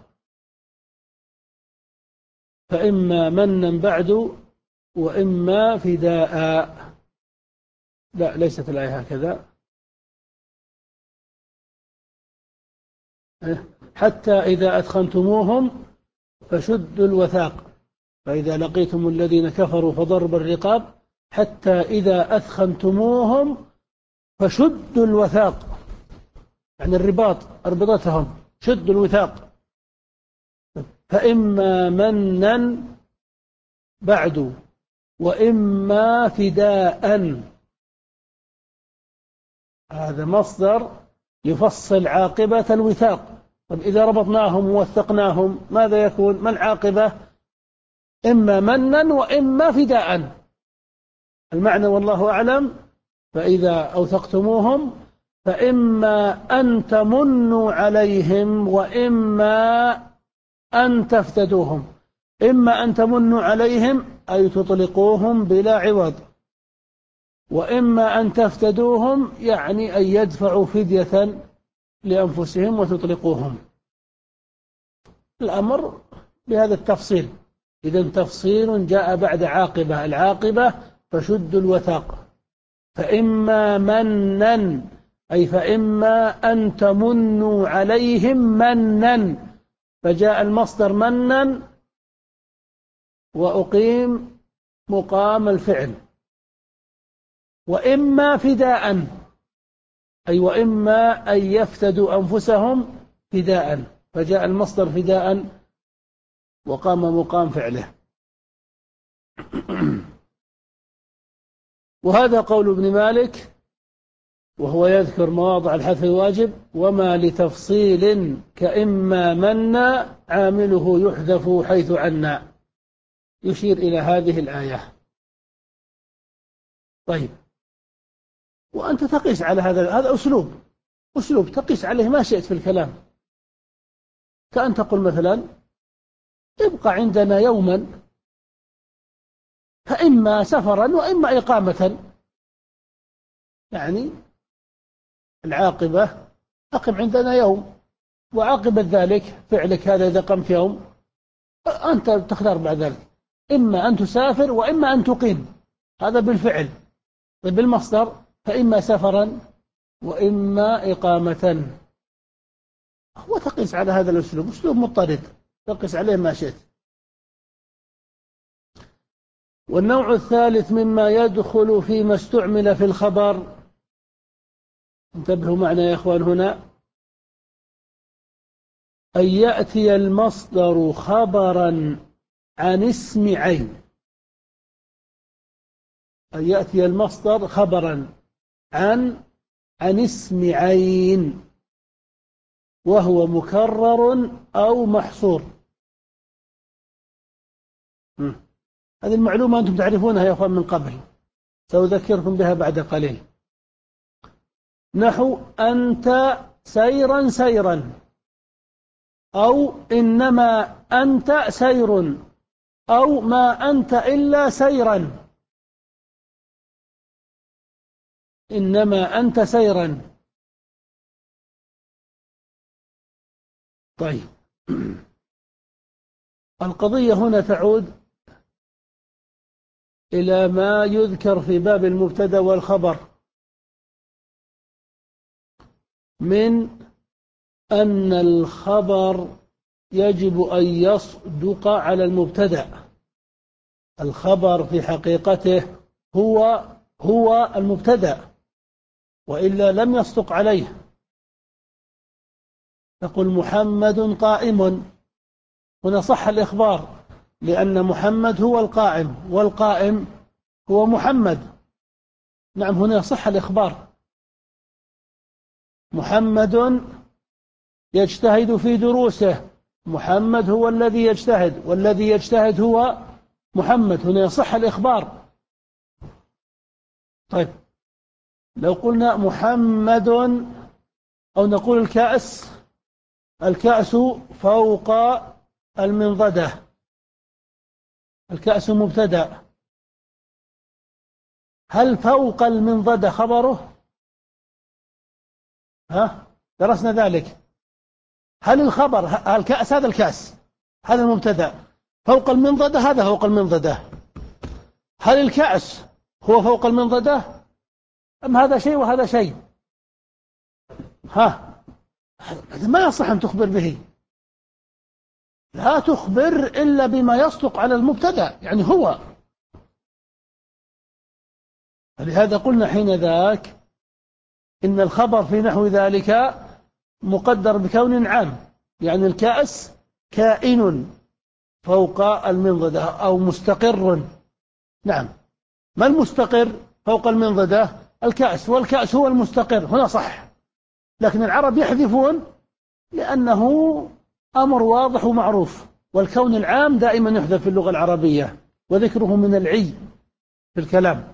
فإما منا بعد وإما فداء. لا، ليست الآية هكذا. حتى إذا أثخنتموهم فشدوا الوثاق. فإذا لقيتم الذين كفروا فضرب الرقاب حتى إذا أثخنتموهم فشدوا الوثاق، يعني الرباط، أربطتهم، شدوا الوثاق. فإما منا بعد وإما فداء، هذا مصدر يفصل عاقبة الوثاق. طب إذا ربطناهم ووثقناهم ماذا يكون؟ ما العاقبة؟ إما منا وإما فداء. المعنى والله أعلم: فإذا أوثقتموهم فإما أن تمنوا عليهم وإما أن تفتدوهم. إما أن تمنوا عليهم أي تطلقوهم بلا عوض، وإما أن تفتدوهم يعني أن يدفعوا فدية لأنفسهم وتطلقوهم. الأمر بهذا التفصيل. إذن تفصيل جاء بعد عاقبة، العاقبة فشد الوثاق. فإما منا أي فإما أن تمنوا عليهم منا، فجاء المصدر منا وأقيم مقام الفعل. وإما فداء أي وإما أن يفتدوا أنفسهم فداء، فجاء المصدر فداء وقام مقام فعله. وهذا قول ابن مالك، وهو يذكر مواضع الحذف الواجب: وما لتفصيل كإما منا عامله يحذف حيث عنا، يشير إلى هذه الآية. طيب، وأنت تقيس على هذا، هذا أسلوب أسلوب تقيس عليه ما شئت في الكلام. كأن تقول مثلا: ابقى عندنا يوما، فإما سفرا وإما إقامة. يعني العاقبة أقم عندنا يوم، وعاقبة ذلك فعلك هذا إذا قمت يوم أنت تختار بعد ذلك إما أن تسافر وإما أن تقيم، هذا بالفعل. طيب بالمصدر فإما سفرا وإما إقامة، وتقيس على هذا الأسلوب، أسلوب مضطرد تقيس عليه ما شئت. والنوع الثالث مما يدخل فيما استعمل في الخبر، انتبهوا معنا يا إخوان هنا، أن يأتي المصدر خبرا عن اسم عين. أن يأتي المصدر خبرا عن عن اسم عين، وهو مكرر أو محصور. هذه المعلومة أنتم تعرفونها يا أخوان من قبل، سأذكركم بها بعد قليل. نحو أنت سيرا سيرا، أو إنما أنت سير، أو ما أنت إلا سيرا. إنما أنت سيرا. طيب، القضية هنا تعود إلى ما يذكر في باب المبتدأ والخبر من أن الخبر يجب أن يصدق على المبتدأ. الخبر في حقيقته هو هو المبتدأ، وإلا لم يصدق عليه. تقول محمد قائم، هنا صح الإخبار لأن محمد هو القائم، والقائم هو محمد. نعم، هنا صح الإخبار. محمد يجتهد في دروسه، محمد هو الذي يجتهد، والذي يجتهد هو محمد، هنا يصح الإخبار. طيب، لو قلنا محمد، أو نقول الكأس، الكأس فوق المنضدة، الكأس مبتدأ، هل فوق المنضدة خبره؟ ها، درسنا ذلك. هل الخبر الكأس، هذا الكأس هذا المبتدأ، فوق المنضدة هذا فوق المنضدة، هل الكأس هو فوق المنضدة أم هذا شيء وهذا شيء؟ ها، هذا ما يصح أن تخبر به. لا تخبر إلا بما يصدق على المبتدأ، يعني هو. فلهذا قلنا حين ذاك إن الخبر في نحو ذلك مقدر بكون عام، يعني الكأس كائن فوق المنضدة أو مستقر. نعم، ما المستقر فوق المنضدة؟ الكأس، والكأس هو المستقر، هنا صح. لكن العرب يحذفون لأنه أمر واضح ومعروف، والكون العام دائما يحذف في اللغة العربية، وذكره من العي في الكلام.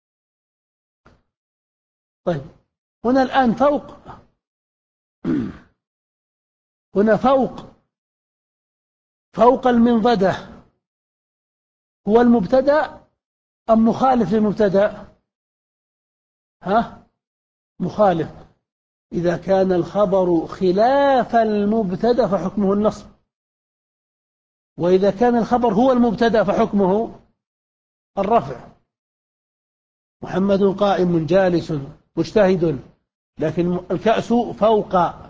طيب، هنا الآن فوق، هنا فوق فوق المنضدة هو المبتدأ أم مخالف للمبتدأ؟ ها، مخالف. إذا كان الخبر خلاف المبتدأ فحكمه النصب. وإذا كان الخبر هو المبتدأ فحكمه الرفع. محمد قائم جالس مجتهد، لكن الكأس فوق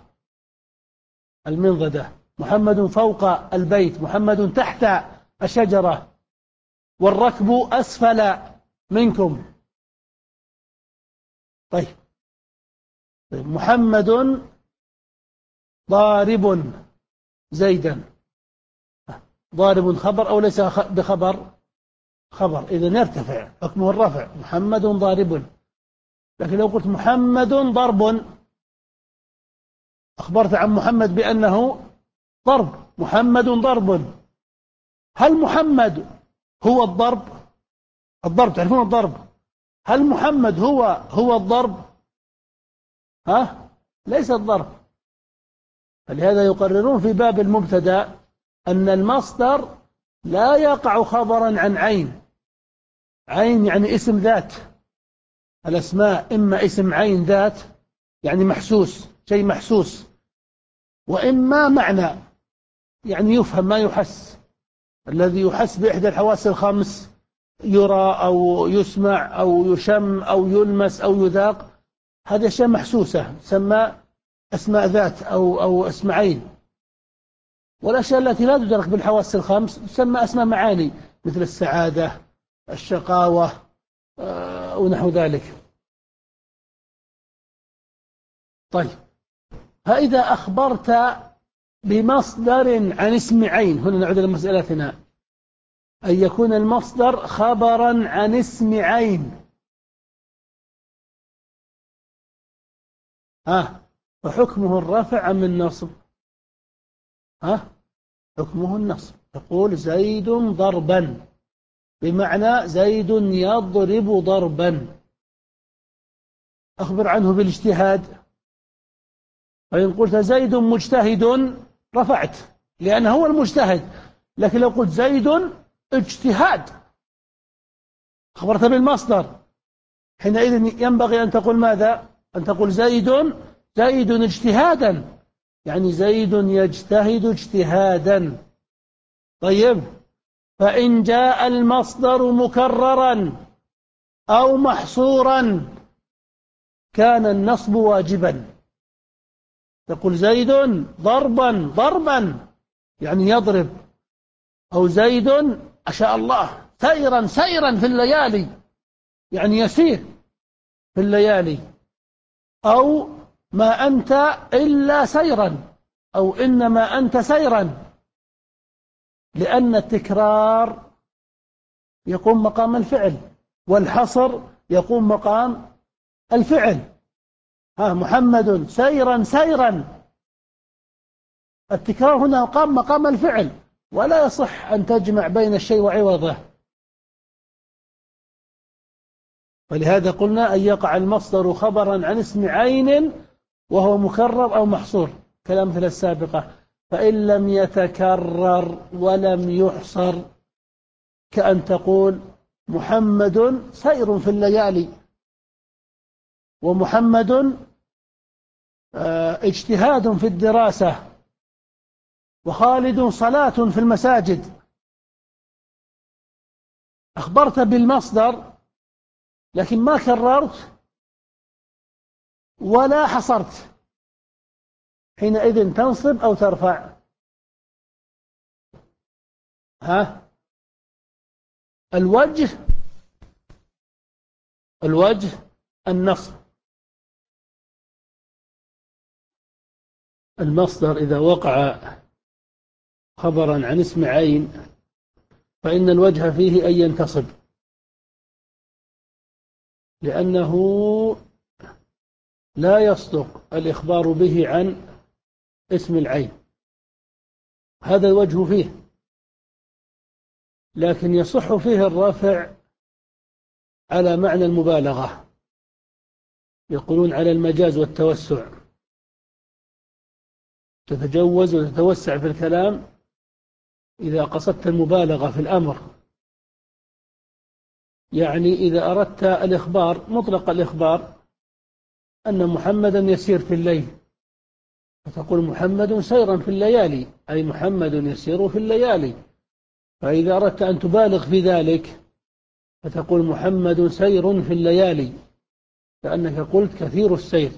المنضدة، محمد فوق البيت، محمد تحت الشجرة، والركب أسفل منكم. طيب, طيب محمد ضارب زيدا، ضارب خبر أو ليس بخبر؟ خبر، إذن يرتفع حكمه الرفع، محمد ضارب. لكن لو قلت محمد ضرب، أخبرت عن محمد بأنه ضرب، محمد ضرب، هل محمد هو الضرب؟ الضرب تعرفون الضرب، هل محمد هو هو الضرب؟ ها؟ ليس الضرب. فلهذا يقررون في باب المبتدأ أن المصدر لا يقع خبرا عن عين. عين يعني اسم ذات، الأسماء إما اسم عين ذات يعني محسوس، شيء محسوس، وإما معنى يعني يفهم ما يحس، الذي يحس بإحدى الحواس الخمس، يرى أو يسمع أو يشم أو يلمس أو يذاق، هذه أشياء محسوسة تسمى أسماء ذات أو أو اسم عين. والأشياء التي لا تدرك بالحواس الخمس تسمى أسماء معاني، مثل السعادة، الشقاوة، ونحو ذلك. طيب، فإذا أخبرت بمصدر عن اسم عين، هنا نعود إلى مسألتنا، أن يكون المصدر خبرا عن اسم عين، ها فحكمه الرفع أم النصب؟ ها حكمه النصب. تقول زيد ضربا، بمعنى زيد يضرب ضربا. أخبر عنه بالاجتهاد، فإن قلت زيد مجتهد رفعت لأنه هو المجتهد. لكن لو قلت زيد اجتهاد أخبرت بالمصدر، حينئذ ينبغي أن تقول ماذا؟ أن تقول زيد زيد اجتهادا، يعني زيد يجتهد اجتهادا. طيب، فإن جاء المصدر مكررا أو محصورا كان النصب واجبا. تقول زيد ضربا ضربا يعني يضرب، أو زيد ما شاء الله سيرا سيرا في الليالي يعني يسير في الليالي، أو ما أنت إلا سيرا، أو إنما أنت سيرا، لأن التكرار يقوم مقام الفعل، والحصر يقوم مقام الفعل. ها محمد سيرا سيرا، التكرار هنا قام مقام الفعل، ولا يصح أن تجمع بين الشيء وعوضه. ولهذا قلنا أن يقع المصدر خبرا عن اسم عين وهو مكرر أو محصور كالأمثلة السابقة. فإن لم يتكرر ولم يحصر، كأن تقول محمد سير في الليالي، ومحمد اجتهاد في الدراسة، وخالد صلاة في المساجد. أخبرت بالمصدر لكن ما كررت ولا حصرت، حينئذ تنصب أو ترفع؟ ها الوجه الوجه النصب. المصدر إذا وقع خبرا عن اسم عين فإن الوجه فيه أن ينتصب، لأنه لا يصدق الإخبار به عن اسم العين، هذا الوجه فيه. لكن يصح فيه الرافع على معنى المبالغة، يقولون على المجاز والتوسع، تتجوز وتتوسع في الكلام إذا قصدت المبالغة في الأمر. يعني إذا أردت الإخبار مطلق الإخبار أن محمدا يسير في الليل، فتقول محمد سيرا في الليالي، أي محمد يسير في الليالي، فإذا أردت أن تبالغ في ذلك فتقول محمد سير في الليالي، كأنك قلت كثير السير.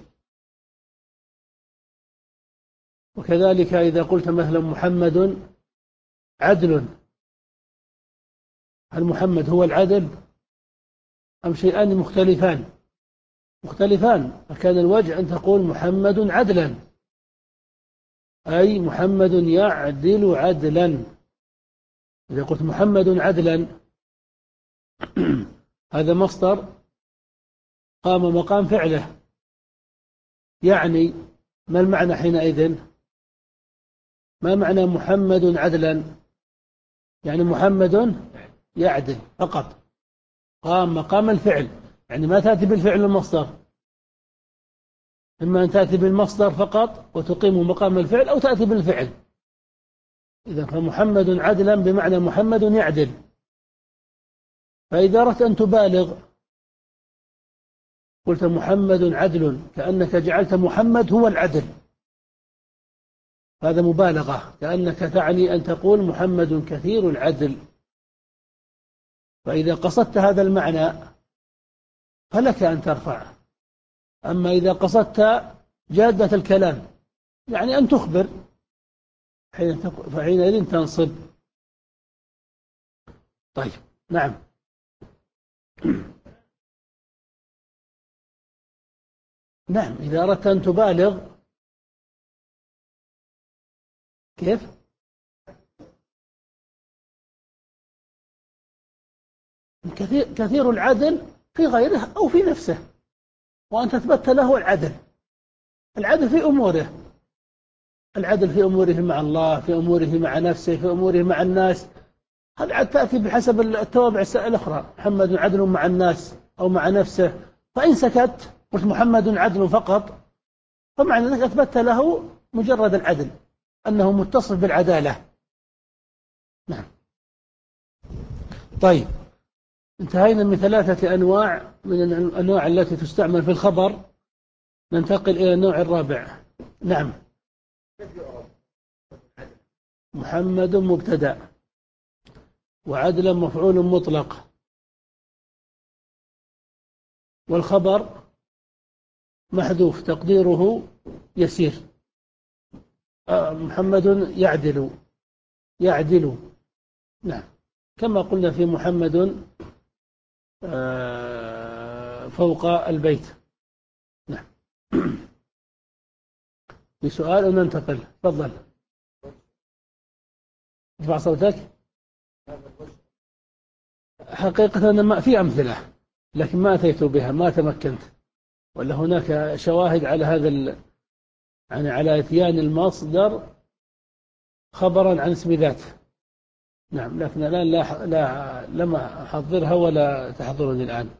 وكذلك إذا قلت مثلا محمد عدل، هل محمد هو العدل أم شيئان مختلفان؟ مختلفان. فكان الوجه أن تقول محمد عدلا، أي محمد يعدل عدلا. إذا قلت محمد عدلا هذا مصدر قام مقام فعله، يعني ما المعنى حينئذ؟ ما معنى محمد عدلا؟ يعني محمد يعدل فقط، قام مقام الفعل، يعني ما تأتي بالفعل المصدر، إما أن تأتي بالمصدر فقط وتقيم مقام الفعل، أو تأتي بالفعل. إذا فمحمد عدلا بمعنى محمد يعدل. فإذا أردت أن تبالغ قلت محمد عدل، كأنك جعلت محمد هو العدل، هذا مبالغة، كأنك تعني أن تقول محمد كثير العدل. فإذا قصدت هذا المعنى فلك أن ترفع. أما إذا قصدت جادة الكلام، يعني أن تخبر، فحينئذ تنصب. طيب، نعم. نعم، إذا أردت أن تبالغ كيف؟ كثير, كثير العدل في غيره أو في نفسه، وأن تثبت له العدل. العدل في أموره، العدل في أموره مع الله، في أموره مع نفسه، في أموره مع الناس. هذا عاد تأتي بحسب التوابع الأخرى. محمد عدل مع الناس أو مع نفسه. فإن سكت قلت محمد عدل فقط، فمعنى ذلك أثبت له مجرد العدل، أنه متصف بالعدالة. نعم. طيب، انتهينا من ثلاثة أنواع من الأنواع التي تستعمل في الخبر. ننتقل إلى النوع الرابع. نعم. محمد مبتدأ، وعدلا مفعول مطلق، والخبر محذوف تقديره يسير. آه محمد يعدل، يعدل. نعم، كما قلنا في محمد آه فوق البيت. نعم. بسؤال وننتقل. تفضل، ارفع صوتك. حقيقة أنا ما في أمثلة، لكن ما أتيت بها، ما تمكنت. ولا هناك شواهد على هذا ال... يعني على إتيان المصدر خبرا عن اسم ذات. نعم، لكن الآن لا لا لم أحضرها ولا تحضرني الآن.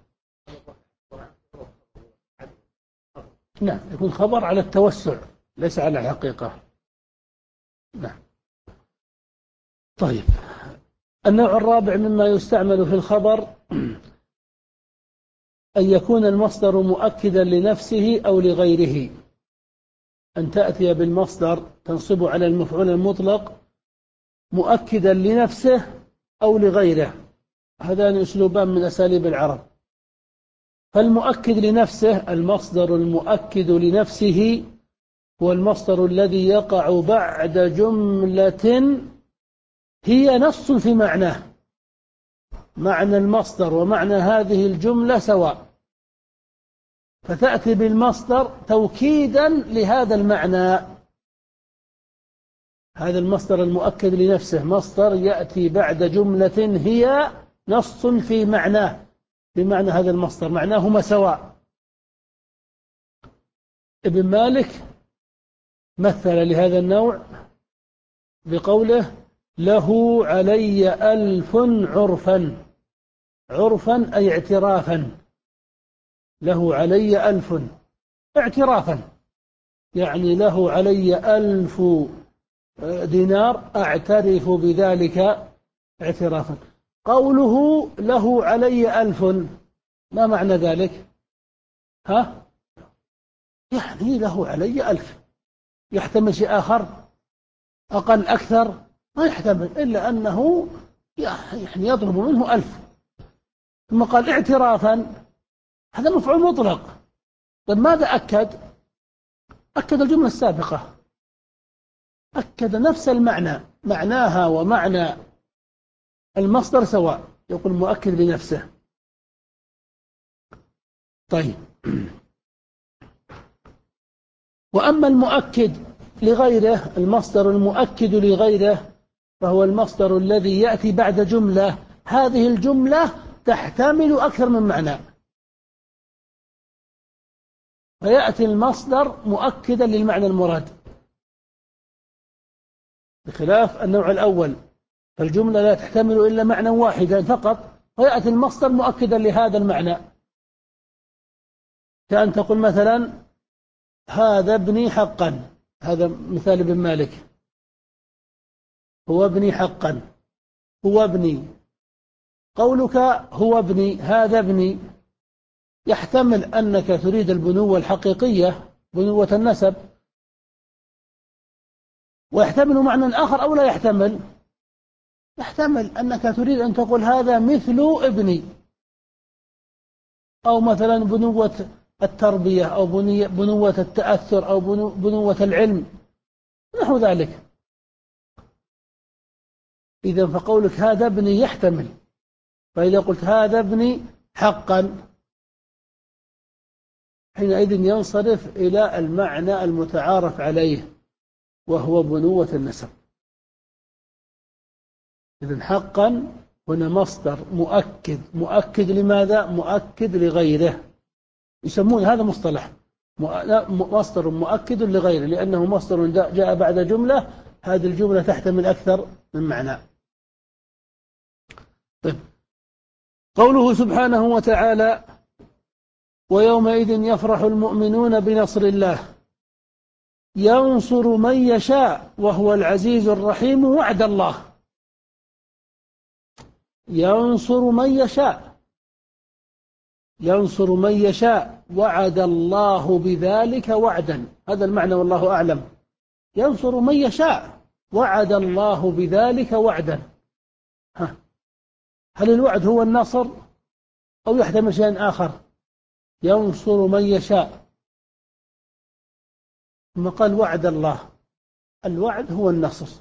نعم، يكون خبر على التوسع ليس على الحقيقة. نعم. طيب، النوع الرابع مما يستعمل في الخبر أن يكون المصدر مؤكدا لنفسه أو لغيره. أن تأتي بالمصدر تنصب على المفعول المطلق مؤكدا لنفسه أو لغيره. هذان أسلوبان من أساليب العرب. فالمؤكد لنفسه، المصدر المؤكد لنفسه هو المصدر الذي يقع بعد جملة هي نص في معناه. معنى المصدر ومعنى هذه الجملة سواء، فتأتي بالمصدر توكيدا لهذا المعنى. هذا المصدر المؤكد لنفسه مصدر يأتي بعد جملة هي نص في معناه، بمعنى هذا المصدر معناهما سواء. ابن مالك مثل لهذا النوع بقوله له علي ألف عرفا. عرفا أي اعترافا، له علي ألف اعترافا، يعني له علي ألف دينار أعترف بذلك اعترافا. قوله له علي ألف ما معنى ذلك؟ ها؟ يعني له علي ألف. يحتمل شيء آخر أقل أكثر؟ ما يحتمل، إلا أنه يعني يطلب منه ألف. ثم قال اعترافا، هذا مفعول مطلق. طيب ماذا أكد؟ أكد الجملة السابقة، أكد نفس المعنى، معناها ومعنى المصدر سواء، يقول مؤكد لنفسه. طيب، وأما المؤكد لغيره، المصدر المؤكد لغيره، فهو المصدر الذي يأتي بعد جملة هذه الجملة تحتمل أكثر من معنى، فيأتي المصدر مؤكدا للمعنى المراد، بخلاف النوع الأول فالجملة لا تحتمل إلا معنى واحدا فقط، ويأتي المصدر مؤكدا لهذا المعنى. كأن تقول مثلا هذا ابني حقا، هذا مثال ابن مالك، هو ابني حقا، هو ابني. قولك هو ابني، هذا ابني، يحتمل أنك تريد البنوة الحقيقية، بنوة النسب، ويحتمل معنى آخر أو لا يحتمل. يحتمل أنك تريد أن تقول هذا مثل ابني، أو مثلا بنوة التربية، أو بنوة التأثر، أو بنوة العلم، نحو ذلك. إذا فقولك هذا ابني يحتمل. فإذا قلت هذا ابني حقا، حينئذ ينصرف إلى المعنى المتعارف عليه، وهو بنوة النسب. إذن حقا هنا مصدر مؤكد. مؤكد لماذا؟ مؤكد لغيره. يسمون هذا مصطلح مصدر مؤكد لغيره، لأنه مصدر جاء بعد جملة، هذه الجملة تحتمل أكثر من معنى. طيب، قوله سبحانه وتعالى ويومئذ يفرح المؤمنون بنصر الله ينصر من يشاء وهو العزيز الرحيم وعد الله. ينصر من يشاء، ينصر من يشاء، وعد الله بذلك وعدا. هذا المعنى والله أعلم. ينصر من يشاء، وعد الله بذلك وعدا. ها، هل الوعد هو النصر أو يحتمل شيء آخر؟ ينصر من يشاء، ثم قال وعد الله. الوعد هو النصر،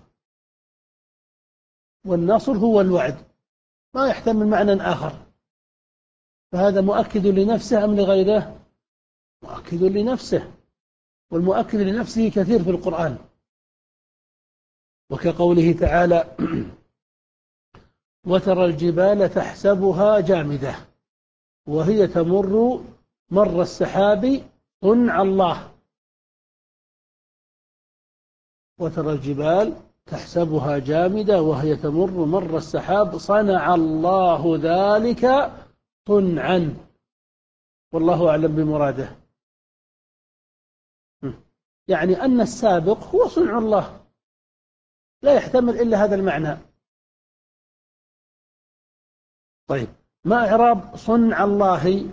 والنصر هو الوعد، ما يحتمل معنى آخر. فهذا مؤكد لنفسه أم لغيره؟ مؤكد لنفسه، والمؤكد لنفسه كثير في القرآن، وكقوله تعالى وترى الجبال تحسبها جامدة وهي تمر مر السحاب صنع الله. وترى الجبال تحسبها جامدة وهي تمر مر السحاب صنع الله ذلك صنعا، والله أعلم بمراده. يعني أن السابق هو صنع الله، لا يحتمل إلا هذا المعنى. طيب، ما إعراب صنع الله؟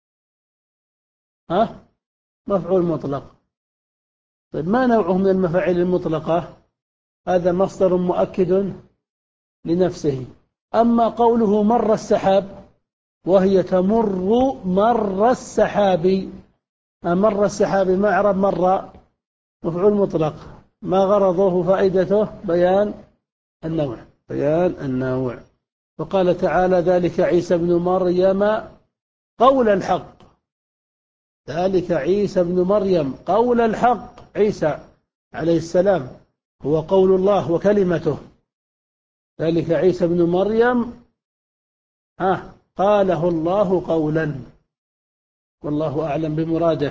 ها، مفعول مطلق. طيب، ما نوعه من المفاعيل المطلقة؟ هذا مصدر مؤكد لنفسه. أما قوله مر السحاب وهي تمر مر السحاب، مر السحاب ما إعراب مر؟ مفعول مطلق. ما غرضه فائدته؟ بيان النوع، بيان النوع. وقال تعالى ذلك عيسى بن مريم قول الحق. ذلك عيسى بن مريم قول الحق. عيسى عليه السلام هو قول الله وكلمته. ذلك عيسى بن مريم ها قاله الله قولا، والله أعلم بمراده.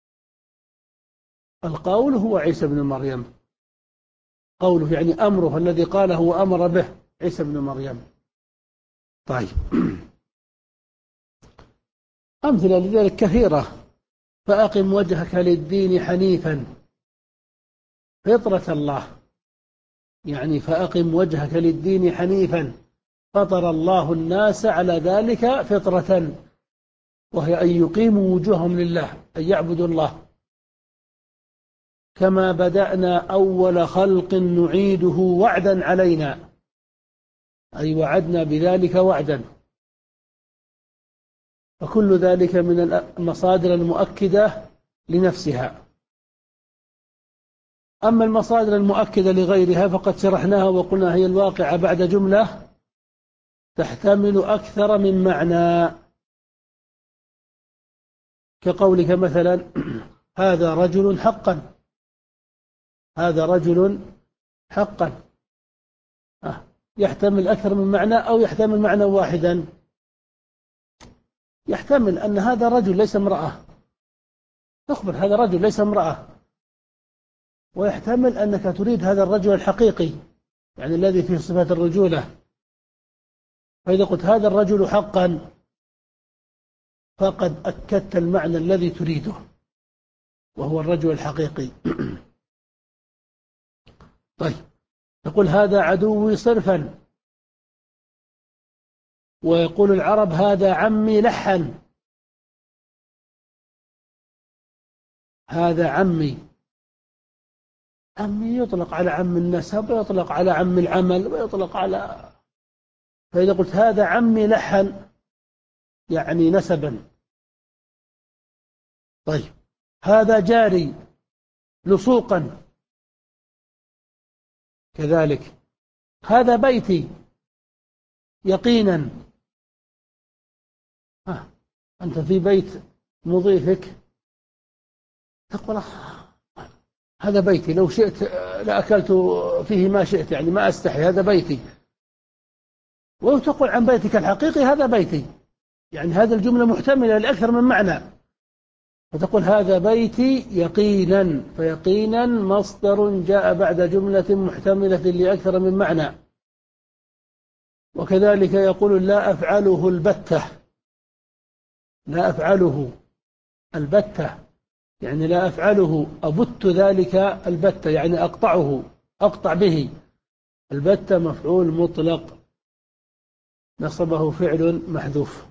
القول هو عيسى بن مريم، قوله يعني أمره الذي قاله وأمر به عيسى بن مريم. طيب، أمثلة لذلك كثيرة. فأقم وجهك للدين حنيفا فطرة الله، يعني فأقم وجهك للدين حنيفا، فطر الله الناس على ذلك فطرة، وهي أن يقيموا وجوههم لله، أن يعبدوا الله. كما بدأنا أول خلق نعيده وعدا علينا. أي وعدنا بذلك وعدا. فكل ذلك من المصادر المؤكدة لنفسها. أما المصادر المؤكدة لغيرها فقد شرحناها وقلنا هي الواقعة بعد جملة تحتمل أكثر من معنى، كقولك مثلا هذا رجل حقا، هذا رجل حقا، يحتمل أكثر من معنى أو يحتمل معنى واحدا. يحتمل أن هذا رجل ليس امرأة، تخبر هذا رجل ليس امرأة، ويحتمل أنك تريد هذا الرجل الحقيقي يعني الذي فيه صفات الرجولة، فإذا قلت هذا الرجل حقا فقد أكدت المعنى الذي تريده وهو الرجل الحقيقي. طيب تقول هذا عدوي صرفا، ويقول العرب هذا عمي لحا، هذا عمي. عمي يطلق على عم النسب ويطلق على عم العمل ويطلق على، فإذا قلت هذا عمي لحا يعني نسبا. طيب هذا جاري لصوقا كذلك، هذا بيتي يقينا. آه. أنت في بيت مضيفك تقول هذا بيتي لو شئت لأكلت فيه ما شئت، يعني ما أستحي، هذا بيتي. وتقول عن بيتك الحقيقي هذا بيتي، يعني هذه الجملة محتملة لأكثر من معنى، فتقول هذا بيتي يقينا، فيقينا مصدر جاء بعد جملة محتملة لأكثر من معنى. وكذلك يقول لا أفعله البتة، لا أفعله البتة يعني لا أفعله أبت ذلك البتة يعني أقطعه، أقطع به. البتة مفعول مطلق نصبه فعل محذوف.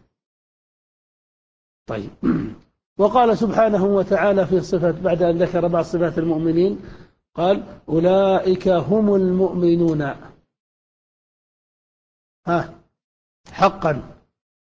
طيب وقال سبحانه وتعالى في الصفة بعد أن ذكر بعض صفات المؤمنين قال أولئك هم المؤمنون. ها حقا،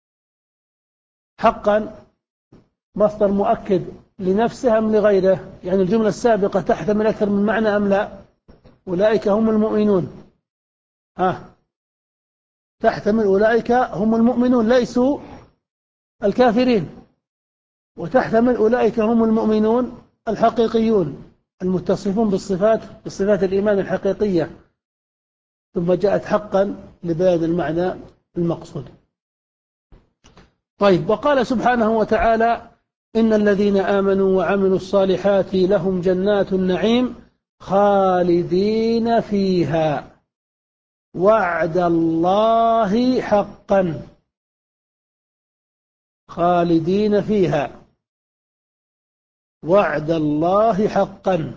حقا مصدر مؤكد لنفسه أم لغيره؟ يعني الجملة السابقة تحتمل أكثر من معنى أم لا؟ أولئك هم المؤمنون، ها تحتمل أولئك هم المؤمنون ليسوا الكافرين، وتحتمل أولئك هم المؤمنون الحقيقيون المتصفون بالصفات بصفات الإيمان الحقيقية، ثم جاءت حقا لبيان المعنى المقصود. طيب وقال سبحانه وتعالى إن الذين آمنوا وعملوا الصالحات لهم جنات النعيم خالدين فيها وعد الله حقا، خالدين فيها وعد الله حقا.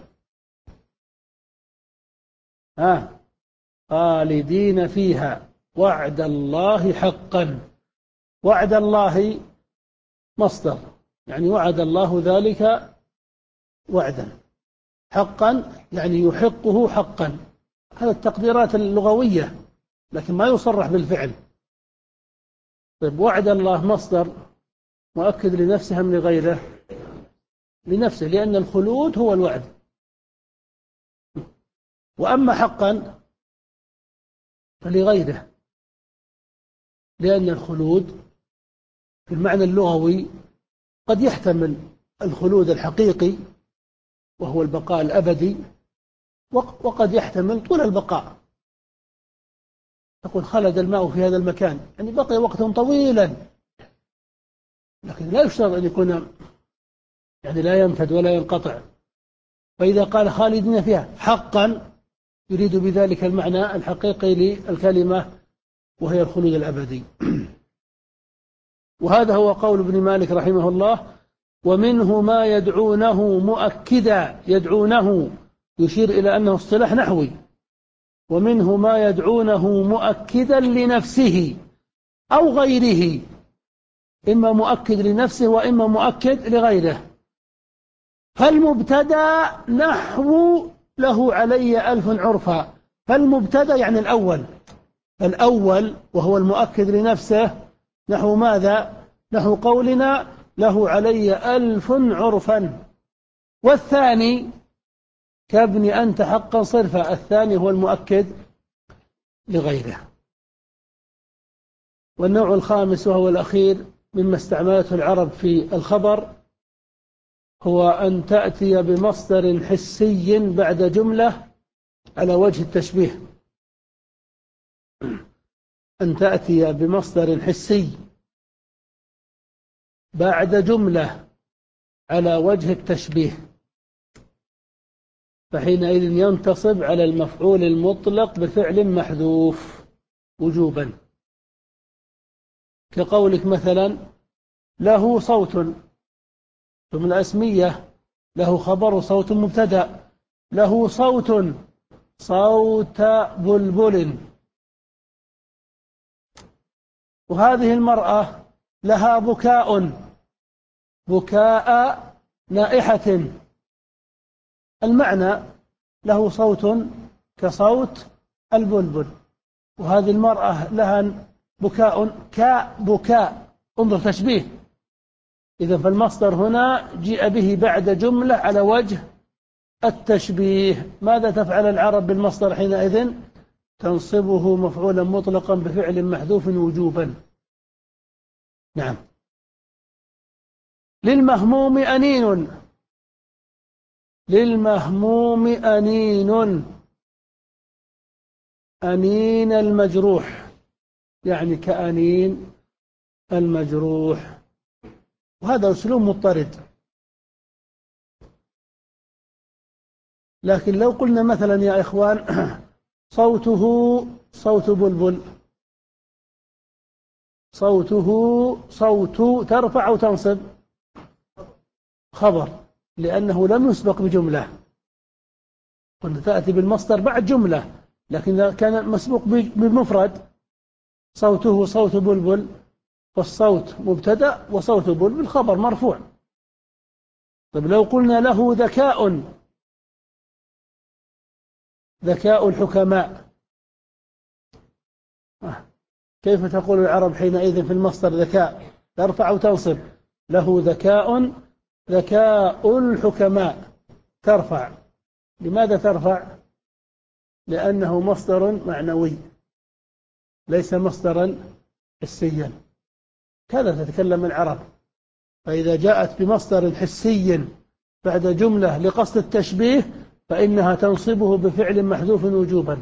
ها خالدين فيها وعد الله حقا. وعد الله مصدر يعني وعد الله ذلك وعدا، حقا يعني يحقه حقا. هذا التقديرات اللغوية لكن ما يصرح بالفعل. طيب وعد الله مصدر مؤكد لنفسه أم لغيره؟ لنفسه، لأن الخلود هو الوعد. وأما حقا فلغيره، لأن الخلود في المعنى اللغوي قد يحتمل الخلود الحقيقي وهو البقاء الأبدي، وقد يحتمل طول البقاء. تقول خلد الماء في هذا المكان يعني بقي وقتا طويلا، لكن لا يشترط أن يكون يعني لا ينفد ولا ينقطع. فإذا قال خالدين فيها حقا يريد بذلك المعنى الحقيقي للكلمة وهي الخلود الأبدي. وهذا هو قول ابن مالك رحمه الله ومنه ما يدعونه مؤكدا، يدعونه يشير إلى أنه اصطلاح نحوي، ومنه ما يدعونه مؤكدا لنفسه أو غيره، إما مؤكد لنفسه وإما مؤكد لغيره. فالمبتدا نحو له علي ألف عرفا، فالمبتدا يعني الأول الأول وهو المؤكد لنفسه نحو ماذا؟ نحو قولنا له علي ألف عرفا. والثاني كابن أنت حقا صرفا، الثاني هو المؤكد لغيره. والنوع الخامس وهو الأخير مما استعملته العرب في الخبر هو أن تأتي بمصدر حسي بعد جملة على وجه التشبيه. أن تأتي بمصدر حسي بعد جملة على وجه التشبيه، فحينئذ ينتصب على المفعول المطلق بفعل محذوف وجوبا، كقولك مثلا له صوت، جملة اسمية، له خبر صوت مبتدأ، له صوت صوت بلبل. وهذه المرأة لها بكاء بكاء نائحة، المعنى له صوت كصوت البلبل، وهذه المرأة لها بكاء كبكاء. انظر تشبيه. إذا فالمصدر هنا جيء به بعد جملة على وجه التشبيه. ماذا تفعل العرب بالمصدر حينئذ؟ تنصبه مفعولا مطلقا بفعل محذوف وجوبا. نعم. للمهموم أنين، للمهموم أنين، أنين المجروح، يعني كأنين المجروح، وهذا أسلوب مضطرد. لكن لو قلنا مثلا يا إخوان صوته صوت بلبل، صوته صوت ترفع أو تنصب؟ خبر، لأنه لم يسبق بجملة. كنت تأتي بالمصدر بعد جملة، لكن إذا كان مسبوق بالمفرد صوته صوت بلبل، والصوت مبتدأ وصوت بلبل خبر مرفوع. طيب لو قلنا له ذكاء، ذكاء الحكماء، كيف تقول العرب حينئذ في المصدر ذكاء؟ ترفع أو تنصب؟ له ذكاء، ذكاء الحكماء، ترفع. لماذا ترفع؟ لأنه مصدر معنوي ليس مصدرا حسيا. كذا تتكلم العرب. فإذا جاءت بمصدر حسي بعد جملة لقصد التشبيه فإنها تنصبه بفعل محذوف وجوبا.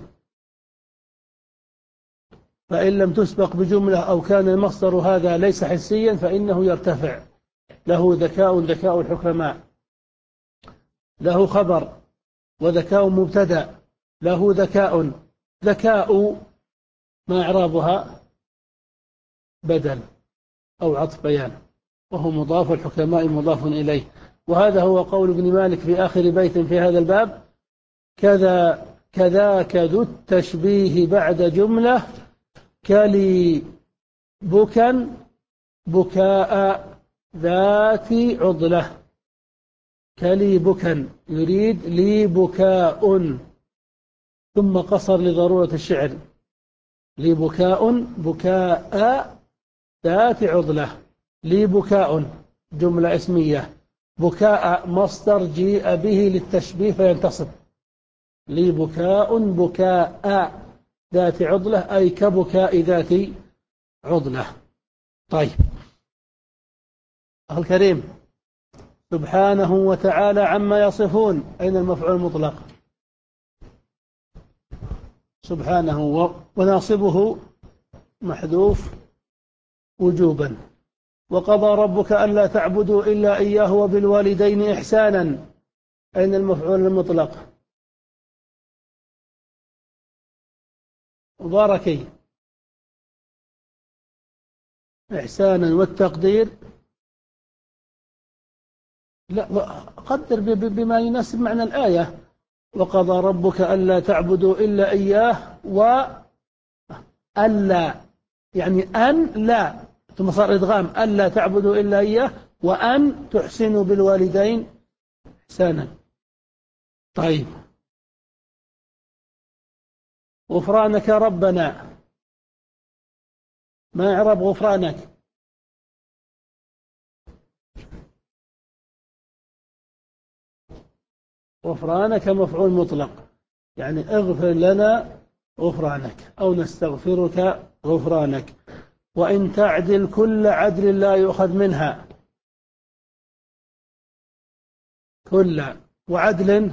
فإن لم تسبق بجملة أو كان المصدر هذا ليس حسيا فإنه يرتفع. له ذكاء، ذكاء الحكماء، له خبر وذكاء مبتدأ، له ذكاء، ذكاء ما إعرابها؟ بدل أو عطف بيان، وهو مضاف، الحكماء مضاف إليه. وهذا هو قول ابن مالك في آخر بيت في هذا الباب: كذا كذاك ذو التشبيه بعد جملة كلي بكا بكاء ذات عضلة. كلي بكا يريد لي بكاء، ثم قصر لضرورة الشعر: لي بكاء بكاء ذات عضلة. لي بكاء جملة اسمية، بكاء مصدر جيء به للتشبيه فينتصب. لي بكاء بكاء ذات عضلة أي كبكاء ذات عضلة. طيب، أخي الكريم، سبحانه وتعالى عما يصفون، أين المفعول المطلق؟ سبحانه، وناصبه محذوف وجوبا. وقضى ربك ألا تعبدوا إلا إياه وبالوالدين إحسانا، أين المفعول المطلق؟ مباركي، إحسانا، والتقدير لا، قدر بما يناسب معنى الآية: وقضى ربك ألا تعبدوا إلا إياه وألا، يعني أن لا، ثم صار إدغام: ألا تعبدوا إلا إياه وأن تحسنوا بالوالدين إحسانا. طيب، غفرانك ربنا ما إعراب غفرانك؟ غفرانك مفعول مطلق، يعني اغفر لنا غفرانك أو نستغفرك غفرانك. وإن تعدل كل عدل لا يؤخذ منها، كل وعدل.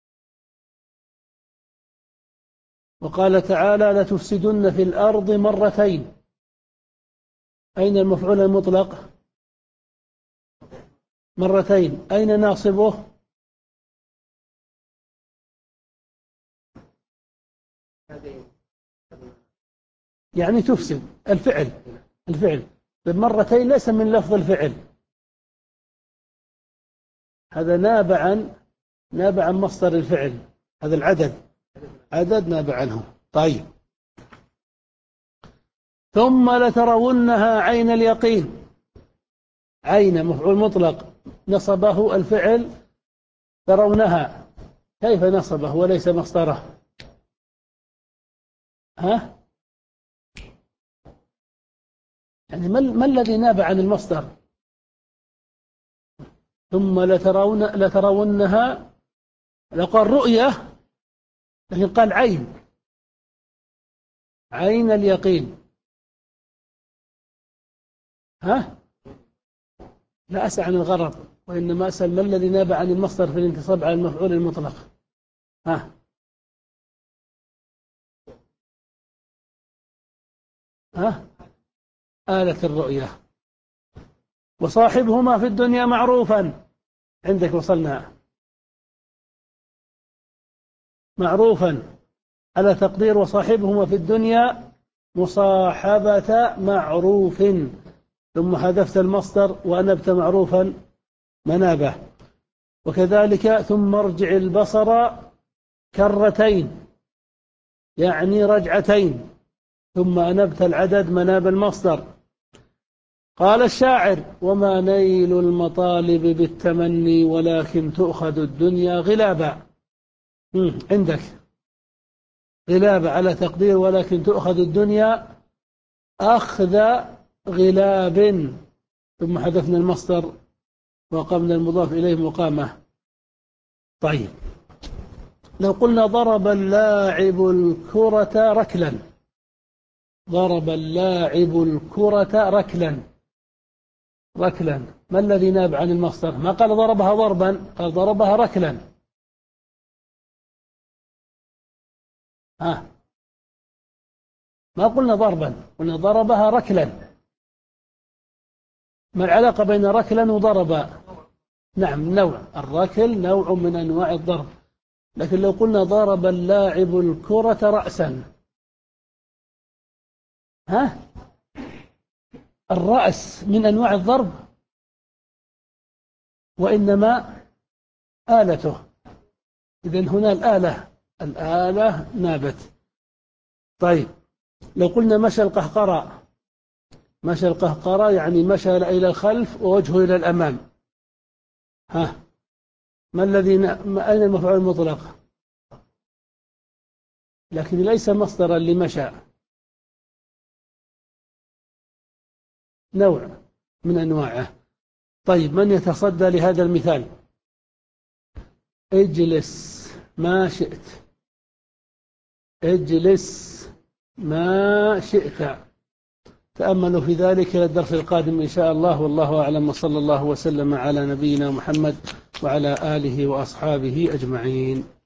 وقال تعالى لتفسدن في الأرض مرتين، أين المفعول المطلق؟ مرتين، أين ناصبه؟ يعني تفسد الفعل، الفعل مرتين ليس من لفظ الفعل، هذا نابع عن نابع عن مصدر الفعل، هذا العدد عدد نابع عنه. طيب، ثم لترونها عين اليقين، عين مفعول مطلق نصبه الفعل ترونها، كيف نصبه وليس مصدره؟ ها؟ يعني ما, ما الذي نابع عن المصدر؟ ثم لترون لترونها، لقال رؤية لكن قال عين، عين اليقين. ها؟ لا أسأل عن الغرض، وإنما أسأل ما الذي نابع عن المصدر في الانتصاب على المفعول المطلق؟ ها؟ ها؟ آلة الرؤية. وصاحبهما في الدنيا معروفا، عندك وصلنا معروفا على تقدير وصاحبهما في الدنيا مصاحبة معروف، ثم حذفت المصدر وأنبت معروفا منابه. وكذلك ثم ارجع البصر كرتين، يعني رجعتين، ثم أنبت العدد مناب المصدر. قال الشاعر وما نيل المطالب بالتمني ولكن تؤخذ الدنيا غلابا. عندك غلابة على تقدير ولكن تؤخذ الدنيا أخذ غلاب، ثم حذفنا المصدر وقمنا المضاف إليه مقامة. طيب، لو قلنا ضرب اللاعب الكرة ركلا، ضرب اللاعب الكرة ركلا، ركلا ما الذي ناب عن المصدر؟ ما قال ضربها ضربا، قال ضربها ركلا. ها؟ ما قلنا ضربا، قلنا ضربها ركلا. ما العلاقة بين ركلا وضربا؟ نعم، نوع الركل نوع من أنواع الضرب، لكن لو قلنا ضرب اللاعب الكرة رأسا، ها؟ الرأس من أنواع الضرب وإنما آلته، إذن هنا الآلة الآلة نابت. طيب، لو قلنا مشى القهقرى، مشى القهقرى يعني مشى إلى الخلف ووجهه إلى الأمام. ها؟ ما الذي ن... أين المفعول المطلق؟ لكن ليس مصدرا لمشى، نوع من أنواعه. طيب، من يتصدى لهذا المثال؟ اجلس ما شئت، اجلس ما شئت. تأملوا في ذلك إلى الدرس القادم إن شاء الله، والله أعلم، وصلى الله وسلم على نبينا محمد وعلى آله وأصحابه أجمعين.